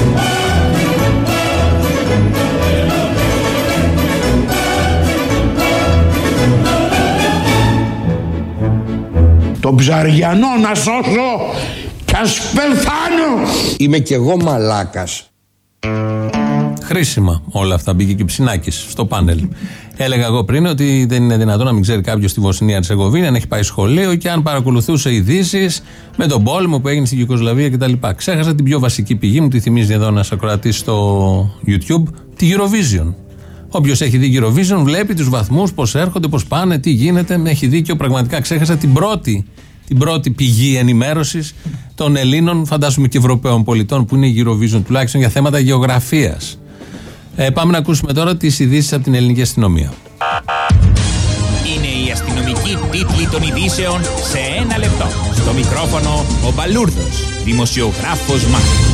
[SPEAKER 3] Τον Ψαριανό να σώσω κι ας πεθάνω.
[SPEAKER 1] Είμαι κι εγώ μαλάκας.
[SPEAKER 2] Χρήσιμα όλα αυτά. Μπήκε και ο Ψινάκης στο πάνελ. Έλεγα εγώ πριν ότι δεν είναι δυνατόν να μην ξέρει κάποιος στη Βοσνία Ερζεγοβίνη, αν έχει πάει σχολείο και αν παρακολουθούσε ειδήσεις με τον πόλεμο που έγινε στην Ιουγκοσλαβία κτλ. Ξέχασα την πιο βασική πηγή, μου τη θυμίζει εδώ ένας ακροατής στο YouTube, τη Eurovision. Όποιος έχει δει Eurovision βλέπει τους βαθμούς, πώς έρχονται, πώς πάνε, τι γίνεται. Έχει δίκιο, πραγματικά ξέχασα την πρώτη πηγή ενημέρωσης των Ελλήνων, φαντάζομαι και Ευρωπαίων πολιτών, που είναι η Eurovision, τουλάχιστον για θέματα γεωγραφίας. Πάμε να ακούσουμε τώρα τις ειδήσεις από την ελληνική αστυνομία.
[SPEAKER 4] Είναι η αστυνομική τίτλη των ειδήσεων σε ένα λεπτό. Στο μικρόφωνο ο Μπαλούρδος, δημοσιογράφος Μάρκος.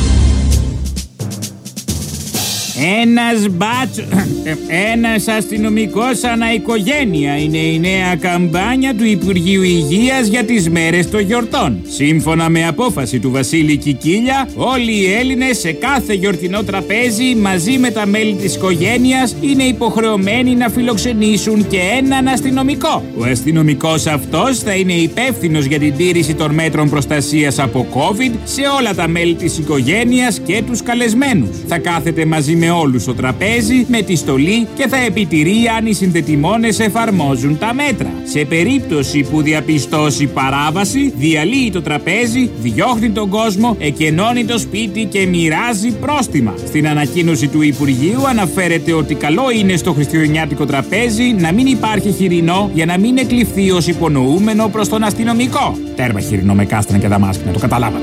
[SPEAKER 6] Ένας αστυνομικός αναοικογένεια είναι η νέα καμπάνια του Υπουργείου Υγείας για τις μέρες των γιορτών. Σύμφωνα με απόφαση του Βασίλη Κικίλια, όλοι οι Έλληνες σε κάθε γιορτινό τραπέζι μαζί με τα μέλη της οικογένειας είναι υποχρεωμένοι να φιλοξενήσουν και έναν αστυνομικό. Ο αστυνομικός αυτός θα είναι υπεύθυνος για την τήρηση των μέτρων προστασίας από COVID σε όλα τα μέλη της οικογένειας και τους καλεσμένους. Θα κάθεται μαζί με όλους στο τραπέζι με τη στολή και θα επιτηρεί αν οι συνδετημόνες εφαρμόζουν τα μέτρα. Σε περίπτωση που διαπιστώσει παράβαση, διαλύει το τραπέζι, διώχνει τον κόσμο, εκενώνει το σπίτι και μοιράζει πρόστιμα. Στην ανακοίνωση του Υπουργείου αναφέρεται ότι καλό είναι στο χριστουγεννιάτικο τραπέζι να μην υπάρχει χοιρινό για να μην εκλειφθεί ως υπονοούμενο προς τον αστυνομικό. Τέρμα χοιρινό με κάστανα και δαμάσκηνα, το καταλάβατε.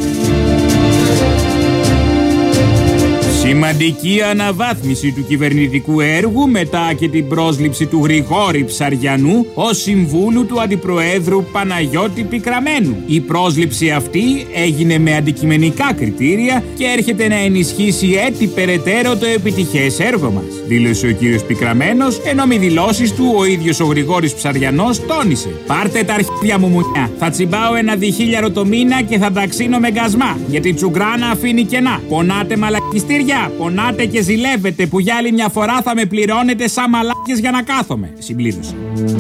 [SPEAKER 6] Σημαντική αναβάθμιση του κυβερνητικού έργου μετά και την πρόσληψη του Γρηγόρη Ψαριανού ως συμβούλου του Αντιπροέδρου Παναγιώτη Πικραμένου. Η πρόσληψη αυτή έγινε με αντικειμενικά κριτήρια και έρχεται να ενισχύσει έτσι περαιτέρω το επιτυχές έργο μας, δήλωσε ο κύριος Πικραμένος, ενώ με δηλώσεις του ο ίδιος ο Γρηγόρης Ψαριανός τόνισε: «Πάρτε τα αρχίδια μου μουνιά, θα τσιμπάω ένα διχίλιαρο το μήνα και θα τα ξύνω με γκασμά, γιατί τσουγκράνα αφήνει κενά. Πονάτε μαλακιστήρια, πονάτε και ζηλεύετε που για άλλη μια φορά θα με πληρώνετε σαν μαλάκες για να κάθομαι», συμπλήρωσε.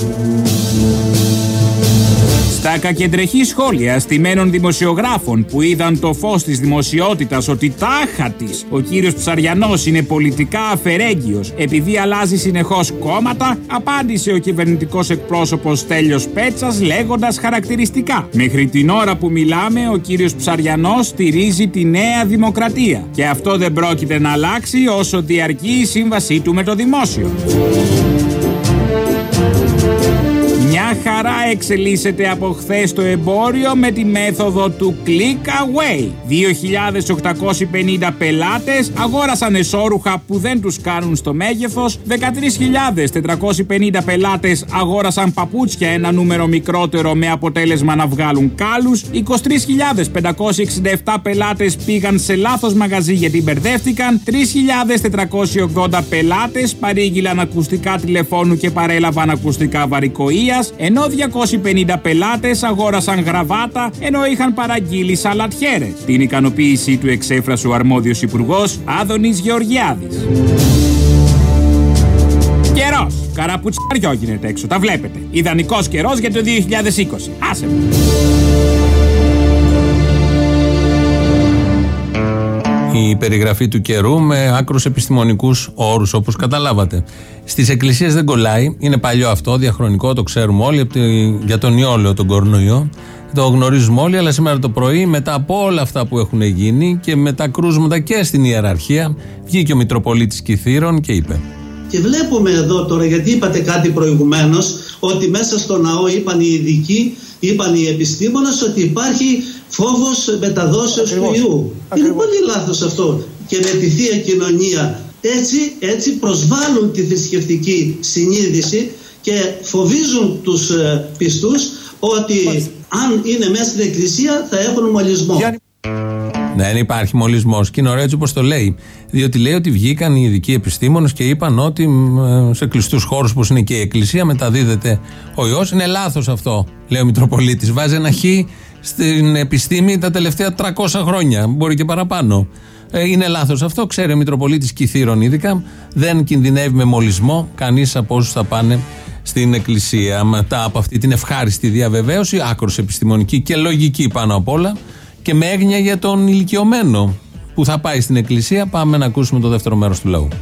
[SPEAKER 6] Στα κακεντρεχή σχόλια στημένων δημοσιογράφων που είδαν το φως της δημοσιότητας ότι τάχα της ο κύριος Ψαριανός είναι πολιτικά αφαιρέγγιος επειδή αλλάζει συνεχώς κόμματα, απάντησε ο κυβερνητικός εκπρόσωπος Στέλιος Πέτσας λέγοντας χαρακτηριστικά: «Μέχρι την ώρα που μιλάμε ο κύριος Ψαριανός στηρίζει τη Νέα Δημοκρατία και αυτό δεν πρόκειται να αλλάξει όσο διαρκεί η σύμβασή του με το δημόσιο». Μια χαρά εξελίσσεται από χθες το εμπόριο με τη μέθοδο του click away. 2.850 πελάτες αγόρασαν εσώρουχα που δεν τους κάνουν στο μέγεθος. 13.450 πελάτες αγόρασαν παπούτσια ένα νούμερο μικρότερο με αποτέλεσμα να βγάλουν κάλους. 23.567 πελάτες πήγαν σε λάθος μαγαζί γιατί μπερδεύτηκαν. 3.480 πελάτες παρήγγειλαν ακουστικά τηλεφώνου και παρέλαβαν ακουστικά βαρικοΐας, ενώ 250 πελάτες αγόρασαν γραβάτα ενώ είχαν παραγγείλει σαλατιέρες. Την ικανοποίησή του εξέφρασε ο αρμόδιος υπουργός Άδωνης Γεωργιάδης. Καιρός. Καραπουτσαριό γίνεται έξω, τα βλέπετε. Ιδανικός καιρός για το 2020. Άσε με.
[SPEAKER 2] Η περιγραφή του καιρού με άκρους επιστημονικούς όρους, όπως καταλάβατε. Στις εκκλησίες δεν κολλάει, είναι παλιό αυτό, διαχρονικό, το ξέρουμε όλοι, για τον ιόλαιο, τον κορονοϊό. Το γνωρίζουμε όλοι, αλλά σήμερα το πρωί, μετά από όλα αυτά που έχουν γίνει και με τα κρούσματα και στην ιεραρχία, βγήκε ο Μητροπολίτης Κιθήρων και είπε:
[SPEAKER 7] Και βλέπουμε εδώ τώρα, γιατί είπατε κάτι προηγουμένως, ότι μέσα στο ναό είπαν οι ειδικοί, είπαν οι επιστήμονες ότι υπάρχει φόβος μεταδόσεως του ιού. Είναι πολύ λάθος αυτό. Και με τη Θεία Κοινωνία έτσι προσβάλλουν τη θρησκευτική συνείδηση και φοβίζουν τους πιστούς ότι αν είναι μέσα στην εκκλησία θα έχουν μολυσμό.
[SPEAKER 2] Δεν υπάρχει μολυσμός και είναι ωραίο έτσι όπως το λέει. Διότι λέει ότι βγήκαν οι ειδικοί επιστήμονες και είπαν ότι σε κλειστούς χώρους όπως είναι και η εκκλησία μεταδίδεται ο ιός. Είναι λάθος αυτό, λέει ο Μητροπολίτης. Βάζει ένα χ στην επιστήμη τα τελευταία 300 χρόνια, μπορεί και παραπάνω. Είναι λάθος αυτό, ξέρει ο Μητροπολίτης Κιθήρων ειδικά. Δεν κινδυνεύει με μολυσμό κανείς από όσους θα πάνε στην εκκλησία. Μετά από αυτή την ευχάριστη διαβεβαίωση, άκρως επιστημονική και λογική πάνω απ' όλα, και με έγνοια για τον ηλικιωμένο που θα πάει στην εκκλησία, πάμε να ακούσουμε το δεύτερο μέρος του λαού.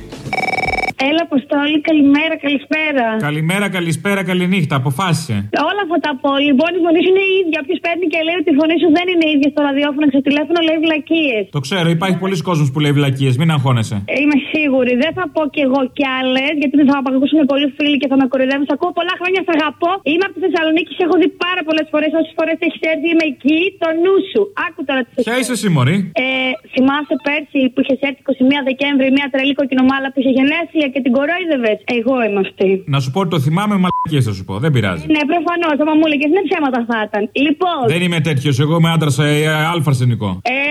[SPEAKER 8] Έλα, Αποστόλη, καλημέρα, καλησπέρα.
[SPEAKER 21] Καλημέρα, καλησπέρα, καληνύχτα, αποφάσισε.
[SPEAKER 8] Όλα αυτά τα πω. Λοιπόν, η φωνή σου είναι η ίδια. Όποιος παίρνει και λέει ότι η φωνή σου δεν είναι ίδια στο ραδιόφωνο και στο τηλέφωνο, λέει βλακίες.
[SPEAKER 21] Το ξέρω, υπάρχει πολλοί κόσμος που λέει βλακίες, μην αγχώνεσαι.
[SPEAKER 8] Είμαι σίγουρη. Δεν θα πω κι εγώ κι άλλες, γιατί θα με ακούσουν πολλοί φίλοι και θα με κοροϊδεύουν. Σ' ακούω πολλά χρόνια, σ' αγαπώ. Είμαι από τη Θεσσαλονίκη, σε έχω δει πάρα πολλές φορές. Όσες φορές έχεις έρθει, είμαι εκεί. Το νου σου. Άκου τώρα τι.
[SPEAKER 21] Ποια είσαι εσύ, μωρή?
[SPEAKER 8] Θυμάσαι πέρσι που είχε έρθει 21 Δεκέμβρη, μια τρελή κοκκινομάλα που είχε γενέθλια και την κορόιδευες. Εγώ είμαι αυτή.
[SPEAKER 21] Να σου πω ότι το θυμάμαι, μαλακίες θα σου πω. Δεν πειράζει.
[SPEAKER 8] Ναι, προφανώς. Άμα μου έλεγες, είναι ψέματα θα ήταν. Λοιπόν.
[SPEAKER 21] Δεν είμαι τέτοιος. Εγώ είμαι άντρας αλφα-αρσενικό.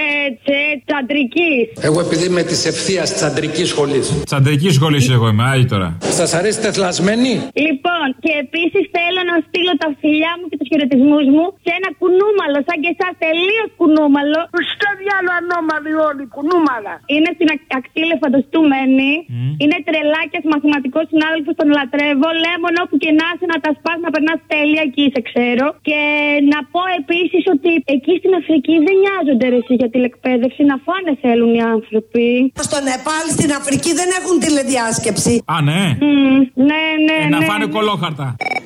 [SPEAKER 8] Τσαντρικής.
[SPEAKER 9] Εγώ επειδή είμαι της ευθείας τσαντρικής σχολής.
[SPEAKER 21] Τσαντρικής σχολής εγώ είμαι, άλλη τώρα.
[SPEAKER 9] Σας αρέσει τεθλασμένη?
[SPEAKER 8] Λοιπόν, και επίσης θέλω να στείλω τα φιλιά μου και τους χαιρετισμούς μου σε ένα κουνούμαλο, σαν και εσάς, τελείως κουνούμαλο. Στο διάλογο ανώμαλοι όλοι, κουνούμαλα. Είναι στην ακτή Ελεφαντοστούμενη. Είναι τρελάκιας, μαθηματικός συνάδελφος, τον λατρεύω. Λέμον όπου και να είσαι να τα σπάς, να περνάς τέλεια, εκεί σε ξέρω. Και να πω επίσης ότι εκεί στην Αφρική δεν νοιάζονται ρε εσύ για τηλεκπαίδευση, να φάνε θέλουν οι άνθρωποι.
[SPEAKER 11] Στο Νεπάλ, στην Αφρική δεν έχουν τηλεδιάσκεψη.
[SPEAKER 21] Α, ναι.
[SPEAKER 11] Ναι.
[SPEAKER 21] Να φάνε κολόχαρτα.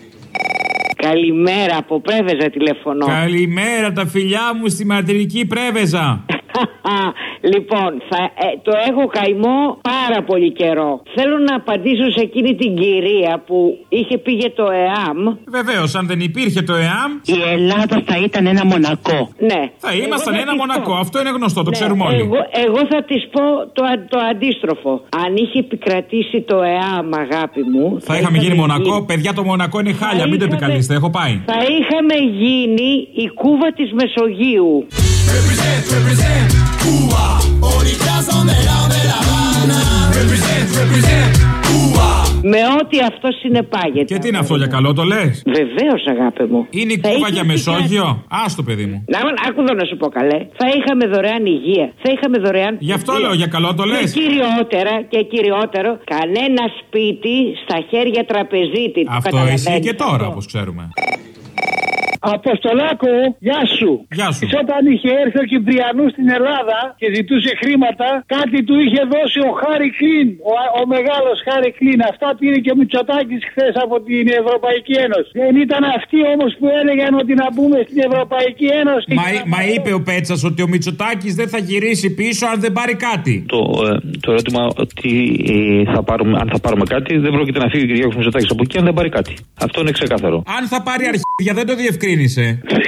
[SPEAKER 13] Καλημέρα, από Πρέβεζα τηλεφωνώ.
[SPEAKER 21] Καλημέρα, τα φιλιά μου στη μαρτυρική Πρέβεζα.
[SPEAKER 13] Λοιπόν, το έχω καημό πάρα πολύ καιρό. Θέλω να απαντήσω σε εκείνη την κυρία που είχε πει για το ΕΑΜ.
[SPEAKER 21] Βεβαίως, αν δεν υπήρχε το ΕΑΜ,
[SPEAKER 13] η Ελλάδα θα ήταν ένα μονακό. Ναι.
[SPEAKER 21] Θα ήμασταν ένα μονακό. Αυτό είναι γνωστό, το ξέρουμε όλοι.
[SPEAKER 13] Εγώ θα της πω το αντίστροφο. Αν είχε επικρατήσει το ΕΑΜ, αγάπη μου,
[SPEAKER 21] θα είχαμε γίνει μονακό. Παιδιά, το μονακό είναι χάλια, μην το επικαλείστε. Έχω πάει.
[SPEAKER 13] Θα είχαμε γίνει η Κούβα της Μεσογείου.
[SPEAKER 25] Represent Cuba, orillas donde la Habana. Represent Cuba.
[SPEAKER 13] Με ό,τι αυτό συνεπάγεται.
[SPEAKER 21] Και τι είναι αυτό για καλό, το λες?
[SPEAKER 13] Βεβαίως, αγάπη μου.
[SPEAKER 21] Είναι η Κούβα για Μεσόγειο? Άστο, παιδί μου.
[SPEAKER 13] Άκου εδώ να σου πω καλέ. Θα είχαμε δωρεάν υγεία. Θα είχαμε δωρεάν.
[SPEAKER 21] Γι' αυτό λέω για καλό, το λες.
[SPEAKER 13] Και κυριότερο, κανένα σπίτι στα χέρια τραπεζίτη.
[SPEAKER 21] Αυτό ισχύει και τώρα, όπως ξέρουμε.
[SPEAKER 14] Αποστολάκο, γεια σου.
[SPEAKER 21] Γεια σου.
[SPEAKER 14] Όταν είχε έρθει ο Κυπριανούς στην Ελλάδα και ζητούσε χρήματα, κάτι του είχε δώσει ο Χάρη Κλίν, ο μεγάλος Χάρη Κλίν. Αυτά πήρε και ο Μητσοτάκης χθες από την Ευρωπαϊκή Ένωση. Δεν ήταν αυτοί όμως που έλεγαν ότι να μπούμε στην Ευρωπαϊκή Ένωση.
[SPEAKER 21] Μα είπε ο Πέτσας ότι ο Μητσοτάκης δεν θα γυρίσει πίσω αν δεν πάρει κάτι.
[SPEAKER 15] Το ερώτημα ότι αν θα πάρουμε κάτι, δεν πρόκειται να φύγει ο Κυριάκος Μητσοτάκης από εκεί αν δεν πάρει κάτι. Αυτό είναι ξεκάθαρο.
[SPEAKER 21] Αν θα πάρει αρχίδια, δεν το διευκρίνησε.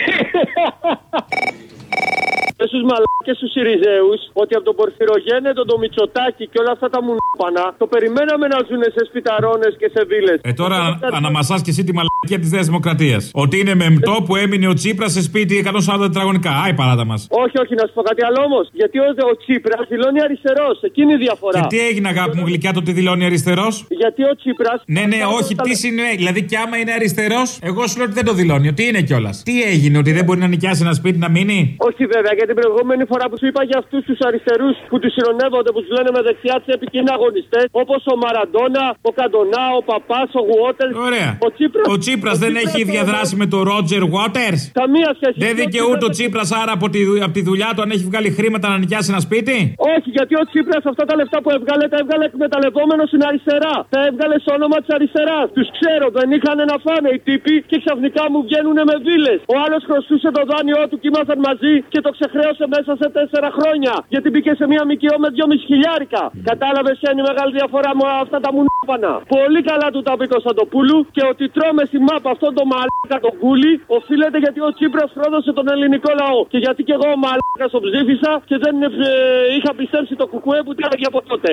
[SPEAKER 16] Στους μαλάκες τους Συριζέους ότι από τον Πορφυρογένετο, τον Μητσοτάκη και όλα αυτά τα μουνόπανα το περιμέναμε να ζουν σε σπιταρώνες και σε βίλες.
[SPEAKER 21] Τώρα αναμασάς και εσύ τη μαλακία της Νέας Δημοκρατίας. Ότι είναι μεμπτό που έμεινε ο Τσίπρας σε σπίτι 140 τετραγωνικά. Άι παράτα μας.
[SPEAKER 16] Όχι, να σου πω κάτι άλλο όμως. Γιατί ο Τσίπρας δηλώνει αριστερός. Εκείνη η διαφορά.
[SPEAKER 21] Και τι έγινε, αγάπη μου γλυκιά, το ότι δηλώνει αριστερός?
[SPEAKER 16] Γιατί ο Τσίπρας.
[SPEAKER 21] Ναι, όχι, τι συνέβη. Δηλαδή, και άμα είναι αριστερός, εγώ σου λέω ότι δεν το δηλώνει. Ότι είναι κιόλας. Τι έγινε, ότι δεν μπορεί να νοικιάσει ένα σπίτι να μείνει?
[SPEAKER 16] Όχι, βέβαια, γιατί την προηγούμενη φορά που σου είπα για αυτούς τους αριστερούς που τους συρρωνεύονται, που τους λένε με δεξιά τσέπη και είναι αγωνιστές, όπως ο Μαραντόνα, ο Καντονά, ο Παπάς, ο Γουότερς.
[SPEAKER 21] Ωραία. Ο Τσίπρας δεν έχει διαδράσει με τον Ρότζερ Γουότερς.
[SPEAKER 16] Καμία σχέση.
[SPEAKER 21] Δεν δικαιούται ο Τσίπρας άρα από τη δουλειά του αν έχει βγάλει χρήματα να νοικιάσει ένα σπίτι?
[SPEAKER 16] Όχι, γιατί ο Τσίπρας αυτά τα λεφτά που έβγαλε τα έβγαλε εκμεταλλευόμενο στην αριστερά. Τα έβγαλε στο όνομα της αριστεράς. Τους ξέρω, δεν είχαν να φάνε οι τύποι και ξαφνικά μου βγαίνουν με βίλες. Ο άλλος χρωστούσε το δάνειό του και ήμασταν μαζί και το ξεχρέωσε μέσα σε 4 χρόνια. Γιατί μπήκε σε μια ΜΚΟ με 2.500. Κατάλαβες ποια είναι η μεγάλη διαφορά με αυτά τα μουνόπανα? Πολύ καλά του τα πει Κωνσταντοπούλου και ότι τρώμε στη μάπα αυτόν τον μαλάκα τον κούλι οφείλεται γιατί ο Τσίπρας πρόδωσε τον ελληνικό λαό. Και γιατί και εγώ ο μαλάκας τον ψήφισα και δεν είχα πιστέψει το κουκουέ που τύχαγε από τότε.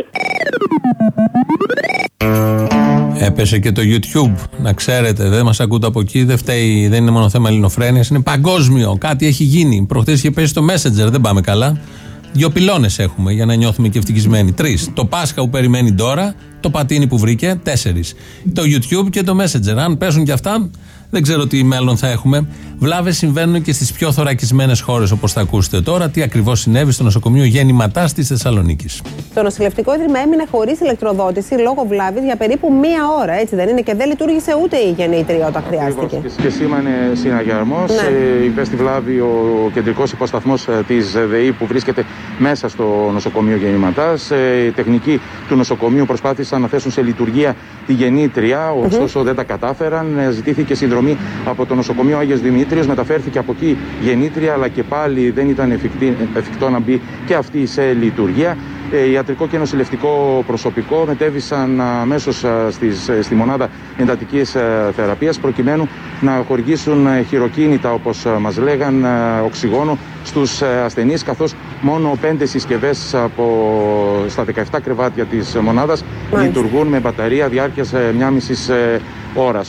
[SPEAKER 2] Έπεσε και το YouTube, να ξέρετε, δεν μας ακούτε από εκεί, δεν φταίει, δεν είναι μόνο θέμα ελληνοφρένειας, είναι παγκόσμιο, κάτι έχει γίνει. Προχτές είχε πέσει το Messenger, δεν πάμε καλά. 2 πυλώνες έχουμε για να νιώθουμε και ευτυχισμένοι. 3. Το Πάσχα που περιμένει τώρα, το πατίνι που βρήκε, 4. Το YouTube και το Messenger. Αν πέσουν και αυτά, δεν ξέρω τι μέλλον θα έχουμε. Βλάβες συμβαίνουν και στις πιο θωρακισμένες χώρες, όπως θα ακούσετε τώρα. Τι ακριβώς συνέβη στο νοσοκομείο Γέννηματάς της Θεσσαλονίκης.
[SPEAKER 17] Το νοσηλευτικό ίδρυμα έμεινε χωρίς ηλεκτροδότηση λόγω βλάβης για περίπου 1 ώρα, έτσι δεν είναι? Και δεν λειτουργήσε ούτε η γεννήτρια όταν χρειάστηκε.
[SPEAKER 18] Και σήμανε συναγερμός. Υπέστη βλάβη ο κεντρικός υποσταθμός της ΔΕΗ που βρίσκεται μέσα στο νοσοκομείο Γέννηματάς. Οι τεχνικοί του νοσοκομείου προσπάθησαν να θέσουν σε λειτουργία τη γεννήτρια, ωστόσο δεν τα κατάφεραν. Ζητήθηκε συνδρομή από το νοσοκομείο Άγιος Δημήτριος, μεταφέρθηκε από εκεί γεννήτρια, αλλά και πάλι δεν ήταν εφικτό να μπει και αυτή σε λειτουργία. Ιατρικό και νοσηλευτικό προσωπικό μετέβησαν αμέσως στη μονάδα εντατικής θεραπείας προκειμένου να χορηγήσουν χειροκίνητα, όπως μας λέγαν, οξυγόνο στους ασθενείς, καθώς μόνο 5 συσκευές στα 17 κρεβάτια της μονάδας λειτουργούν με μπαταρία διάρκειας 1,5 ώρας.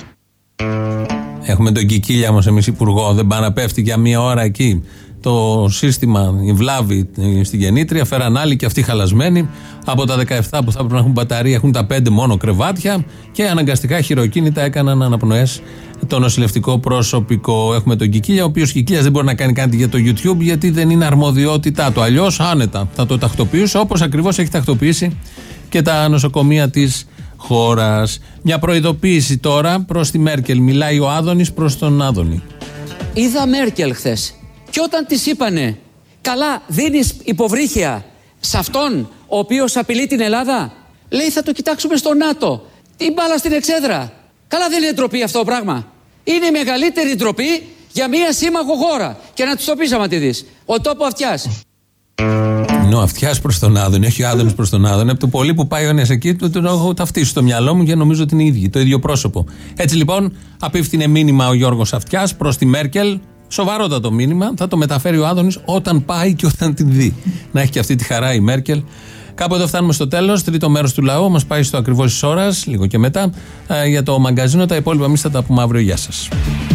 [SPEAKER 2] Έχουμε τον Κικίλια όμως εμείς υπουργό, δεν πάει να πέφτει για 1 ώρα εκεί. Το σύστημα, η βλάβη στη γεννήτρια, φέραν άλλοι και αυτοί χαλασμένοι. Από τα 17 που θα έπρεπε να έχουν μπαταρία, έχουν τα 5 μόνο κρεβάτια και αναγκαστικά χειροκίνητα έκαναν αναπνοές το νοσηλευτικό προσωπικό. Έχουμε τον Κικίλια, ο οποίος Κικίλιας δεν μπορεί να κάνει κάτι για το YouTube γιατί δεν είναι αρμοδιότητά του. Αλλιώς άνετα θα το τακτοποιούσε, όπως ακριβώς έχει τακτοποιήσει και τα νοσοκομεία της χώρας. Μια προειδοποίηση τώρα προς τη Μέρκελ. Μιλάει ο Άδωνης προς τον Άδωνη.
[SPEAKER 26] Είδα Μέρκελ χθες. Και όταν της είπανε, καλά δίνεις υποβρύχια σε αυτόν ο οποίος απειλεί την Ελλάδα, λέει θα το κοιτάξουμε στο ΝΑΤΟ. Τι μπάλα στην εξέδρα. Καλά δεν είναι ντροπή αυτό το πράγμα. Είναι η μεγαλύτερη ντροπή για μια σύμμαχο χώρα. Και να τους το πεις άμα τη δεις. Ο τόπο αυτιάς.
[SPEAKER 2] Είναι ο αυτιάς προς τον Άδωνη, όχι ο Άδωνης προς τον Άδωνη. Από το πολύ που πάει ο ένας εκεί, τον έχω ταυτίσει στο μυαλό μου και νομίζω ότι είναι ίδιοι, το ίδιο πρόσωπο. Έτσι λοιπόν, απίφθινε μήνυμα ο Γιώργος Αυτιάς προς τη Μέρκελ. Σοβαρότατο μήνυμα, θα το μεταφέρει ο Άδωνης όταν πάει και όταν την δει. Να έχει και αυτή τη χαρά η Μέρκελ. Κάπου εδώ φτάνουμε στο τέλος. Τρίτο μέρος του λαού μας πάει στο ακριβώς της ώρας, λίγο και μετά, για το μαγκαζίνο. Τα υπόλοιπα εμείς θα τα πούμε αύριο. Γεια σας.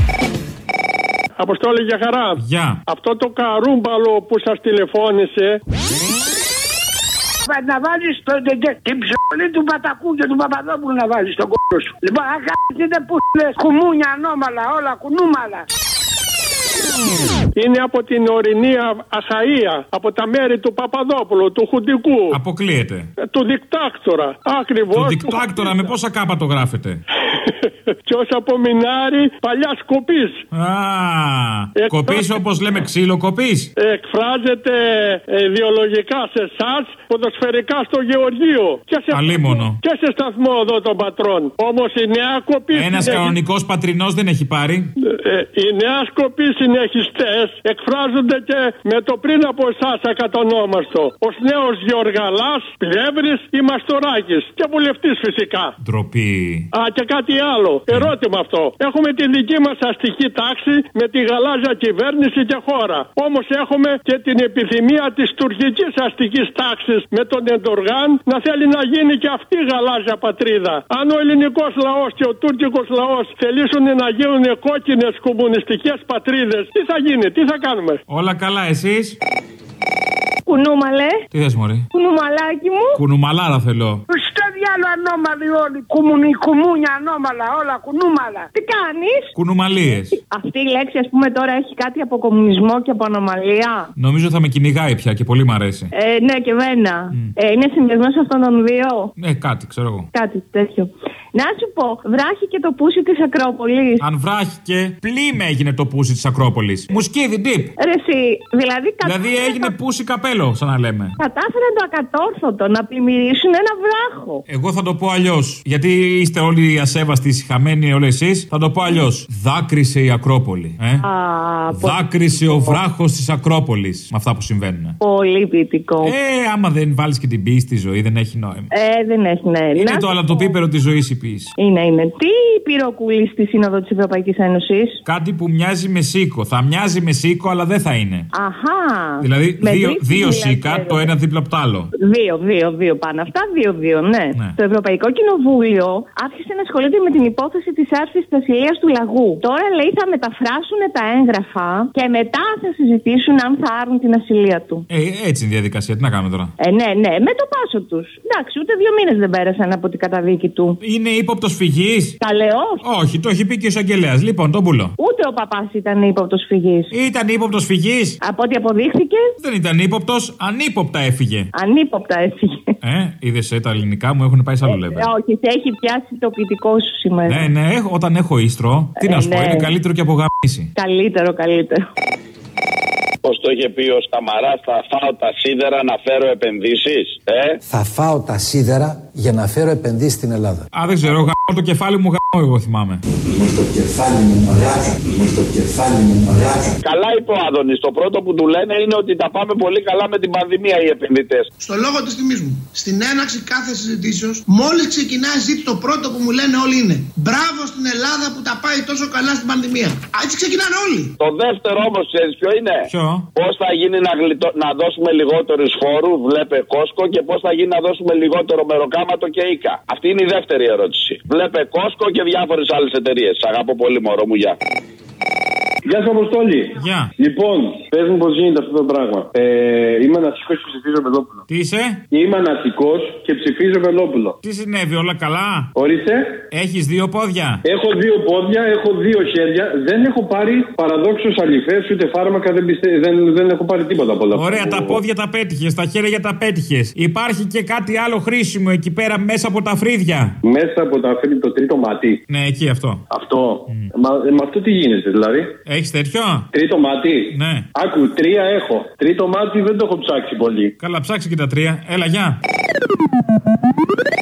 [SPEAKER 16] Αποστόλη, για χαρά.
[SPEAKER 21] Γεια.
[SPEAKER 16] Αυτό το καρούμπαλο που σας τηλεφώνησε.
[SPEAKER 27] Να βάλεις την ψωλή του Πατακού και του Παπαδόπουλου να βάλεις στον κόλλο σου. Λοιπόν, αν κάνετε που λες κουμούνια ανώμαλα, όλα κουνούμαλα.
[SPEAKER 14] Είναι από την ορεινή Αχαΐα, από τα μέρη του Παπαδόπουλου, του Χουντικού.
[SPEAKER 21] Αποκλείεται.
[SPEAKER 14] Του δικτάκτορα. Ακριβώς.
[SPEAKER 21] Του δικτάκτορα με πόσα κάπα το γράφετε.
[SPEAKER 14] Και ως απομεινάρι παλιά κοπής.
[SPEAKER 21] Κοπής όπως λέμε ξύλο κοπής.
[SPEAKER 14] Εκφράζεται ιδεολογικά σε εσάς, ποδοσφαιρικά στο Γεωργείο. Και σε σταθμό εδώ των πατρών. Όμως η νέα κοπή.
[SPEAKER 21] Ένας κανονικός πατρινός δεν έχει πάρει.
[SPEAKER 14] Οι νέα σκοποί συνεχιστές εκφράζονται και με το πριν από εσάς ακατονόμαστο. Ως νέος Γεωργαλάς, Πλεύρης ή Μαστοράκης. Και βουλευτής φυσικά.
[SPEAKER 21] Ντροπή.
[SPEAKER 14] Και κάτι άλλο. Ερώτημα αυτό. Έχουμε τη δική μας αστική τάξη με τη γαλάζια κυβέρνηση και χώρα. Όμως έχουμε και την επιθυμία της τουρκικής αστικής τάξης με τον Ερντογάν να θέλει να γίνει και αυτή η γαλάζια πατρίδα. Αν ο ελληνικός λαός και ο τουρκικός λαός θελήσουν να γίνουν κόκκινες κομμουνιστικές πατρίδες, τι θα γίνει, τι θα κάνουμε?
[SPEAKER 21] Όλα καλά, εσείς?
[SPEAKER 8] Κουνούμαλε.
[SPEAKER 21] Τι θες, μωρή?
[SPEAKER 8] Κουνουμαλάκι μου.
[SPEAKER 21] Κουνουμαλάρα θέλω.
[SPEAKER 8] Στο διάλο ανώμαλοι όλοι. Κουμούνια ανώμαλα, όλα κουνούμαλα. Τι κάνεις?
[SPEAKER 21] Κουνουμαλίες.
[SPEAKER 8] Αυτή η λέξη, ας πούμε, τώρα έχει κάτι από κομμουνισμό και από ανομαλία.
[SPEAKER 21] Νομίζω θα με κυνηγάει πια και πολύ μ' αρέσει.
[SPEAKER 8] Ναι, και εμένα. Είναι συνδυασμός αυτών των δύο.
[SPEAKER 21] Ναι, κάτι, ξέρω εγώ.
[SPEAKER 8] Κάτι τέτοιο. Να σου πω, βράχηκε το πούσι της Ακρόπολης.
[SPEAKER 21] Αν βράχηκε, πλήμε έγινε το πούσι της Ακρόπολης. Μουσκίδι, ντύπ.
[SPEAKER 8] Ρε εσύ,
[SPEAKER 21] δηλαδή έγινε πούσι καπέλο, σαν να λέμε.
[SPEAKER 8] Κατάφεραν το ακατόρθωτο να πλημμυρίσουν ένα βράχο.
[SPEAKER 21] Εγώ θα το πω αλλιώς. Γιατί είστε όλοι ασέβαστοι, συχαμένοι όλοι εσείς. Θα το πω αλλιώς. Δάκρυσε η Ακρόπολη. Δάκρυσε ο βράχος της Ακρόπολης. Με αυτά που συμβαίνουν.
[SPEAKER 8] Πολύ ποιητικό.
[SPEAKER 21] Άμα δεν βάλεις και την ποιήση στη ζωή, δεν έχει νόημα.
[SPEAKER 8] Δεν έχει, ναι.
[SPEAKER 21] Είναι το αλατοπίπερο της ζωής η ποιήση.
[SPEAKER 8] Είναι. Τι πυροκούλη στη Σύνοδο της Ευρωπαϊκής Ένωσης?
[SPEAKER 21] Κάτι που μοιάζει με σίκο. Θα μοιάζει με σίκο, αλλά δεν θα είναι.
[SPEAKER 8] Αχά.
[SPEAKER 21] Δηλαδή δύο σίκα, το ένα δίπλα από το άλλο.
[SPEAKER 8] Δύο πάνω. Αυτά δύο, ναι. Το Ευρωπαϊκό Κοινοβούλιο άρχισε να ασχολείται με την υπόθεση της άρσης της ασυλίας του λαγού. Τώρα λέει θα μεταφράσουν τα έγγραφα και μετά θα συζητήσουν αν θα άρουν την ασυλία του.
[SPEAKER 21] Έτσι είναι η διαδικασία. Τι να κάνουμε τώρα?
[SPEAKER 8] Ναι, με το πάσο τους. Εντάξει, ούτε 2 μήνες δεν πέρασαν από την καταδίκη του.
[SPEAKER 21] Είναι ύποπτος φυγής?
[SPEAKER 8] Καλεός.
[SPEAKER 21] Όχι, το έχει πει και ο εισαγγελέας. Λοιπόν, τον πουλώ.
[SPEAKER 8] Ούτε ο παπάς ήταν ύποπτος φυγής.
[SPEAKER 21] Ήταν ύποπτος φυγής.
[SPEAKER 8] Από ό,τι αποδείχθηκε.
[SPEAKER 21] Δεν ήταν ύποπτος, ανύποπτα έφυγε.
[SPEAKER 8] Ανύποπτα έφυγε.
[SPEAKER 21] Είδες, τα ελληνικά μου έχουν πάει σε άλλο level.
[SPEAKER 8] Όχι, σε έχει πιάσει το ποιητικό σου σήμερα.
[SPEAKER 21] Ναι, όταν έχω ίστρο, τι να σου πω, είναι καλύτερο και από γαμίση.
[SPEAKER 8] Καλύτερο.
[SPEAKER 5] Πώς το είχε πει ο Σταμαράς, θα φάω τα σίδερα να φέρω επενδύσεις.
[SPEAKER 9] Θα φάω τα σίδερα για να φέρω επενδύσεις στην Ελλάδα.
[SPEAKER 21] Δεν ξέρω, γαμώ το κεφάλι μου, εγώ θυμάμαι.
[SPEAKER 9] Στο κεφάλι μου μαλάκα,
[SPEAKER 5] Καλά είπε ο Άδωνης. Το πρώτο που του λένε είναι ότι τα πάμε πολύ καλά με την πανδημία οι επενδυτές.
[SPEAKER 10] Στο λόγο της τιμής μου, στην έναρξη κάθε συζητήσεως, μόλις ξεκινάει η συζήτηση, το πρώτο που μου λένε όλοι είναι μπράβο στην Ελλάδα που τα πάει τόσο καλά στην πανδημία. Έτσι ξεκινάνε όλοι.
[SPEAKER 5] Το δεύτερο όμως, ξέρεις ποιο είναι? Πώς θα γίνει να δώσουμε λιγότερους φόρους, βλέπε Κόσκο, και πώς θα γίνει να δώσουμε λιγότερο μεροκάματο και Ίκα. Αυτή είναι η δεύτερη ερώτηση. Βλέπε Κόσκο και διάφορες άλλες εταιρείες. Αγαπώ πολύ, μωρό μου, γεια.
[SPEAKER 12] Γεια σας, Αποστόλη.
[SPEAKER 21] Γεια.
[SPEAKER 12] Λοιπόν, πες μου πώς γίνεται αυτό το πράγμα. Είμαι ανατικός και ψηφίζω Βελόπουλο.
[SPEAKER 21] Τι είσαι?
[SPEAKER 12] Είμαι ανατικός και ψηφίζω Βελόπουλο.
[SPEAKER 21] Τι συνέβη, όλα καλά?
[SPEAKER 12] Ορίστε.
[SPEAKER 21] Έχεις 2 πόδια?
[SPEAKER 12] Έχω 2 πόδια, έχω 2 χέρια. Δεν έχω πάρει παραδόξως αληθές, ούτε φάρμακα, δεν έχω πάρει τίποτα από όλα αυτά.
[SPEAKER 21] Ωραία, τα πόδια τα πέτυχες, τα χέρια τα πέτυχες. Υπάρχει και κάτι άλλο χρήσιμο εκεί πέρα μέσα από τα φρύδια.
[SPEAKER 12] Μέσα από τα φρύδια, το τρίτο μάτι.
[SPEAKER 21] Ναι, εκεί αυτό.
[SPEAKER 12] Αυτό. Με αυτό τι γίνεται δηλαδή?
[SPEAKER 21] Έχεις τέτοιο?
[SPEAKER 12] Τρίτο μάτι.
[SPEAKER 21] Ναι.
[SPEAKER 12] Άκου, 3 έχω. Τρίτο μάτι δεν το έχω ψάξει πολύ.
[SPEAKER 21] Καλά, ψάξει και τα 3. Έλα, γεια.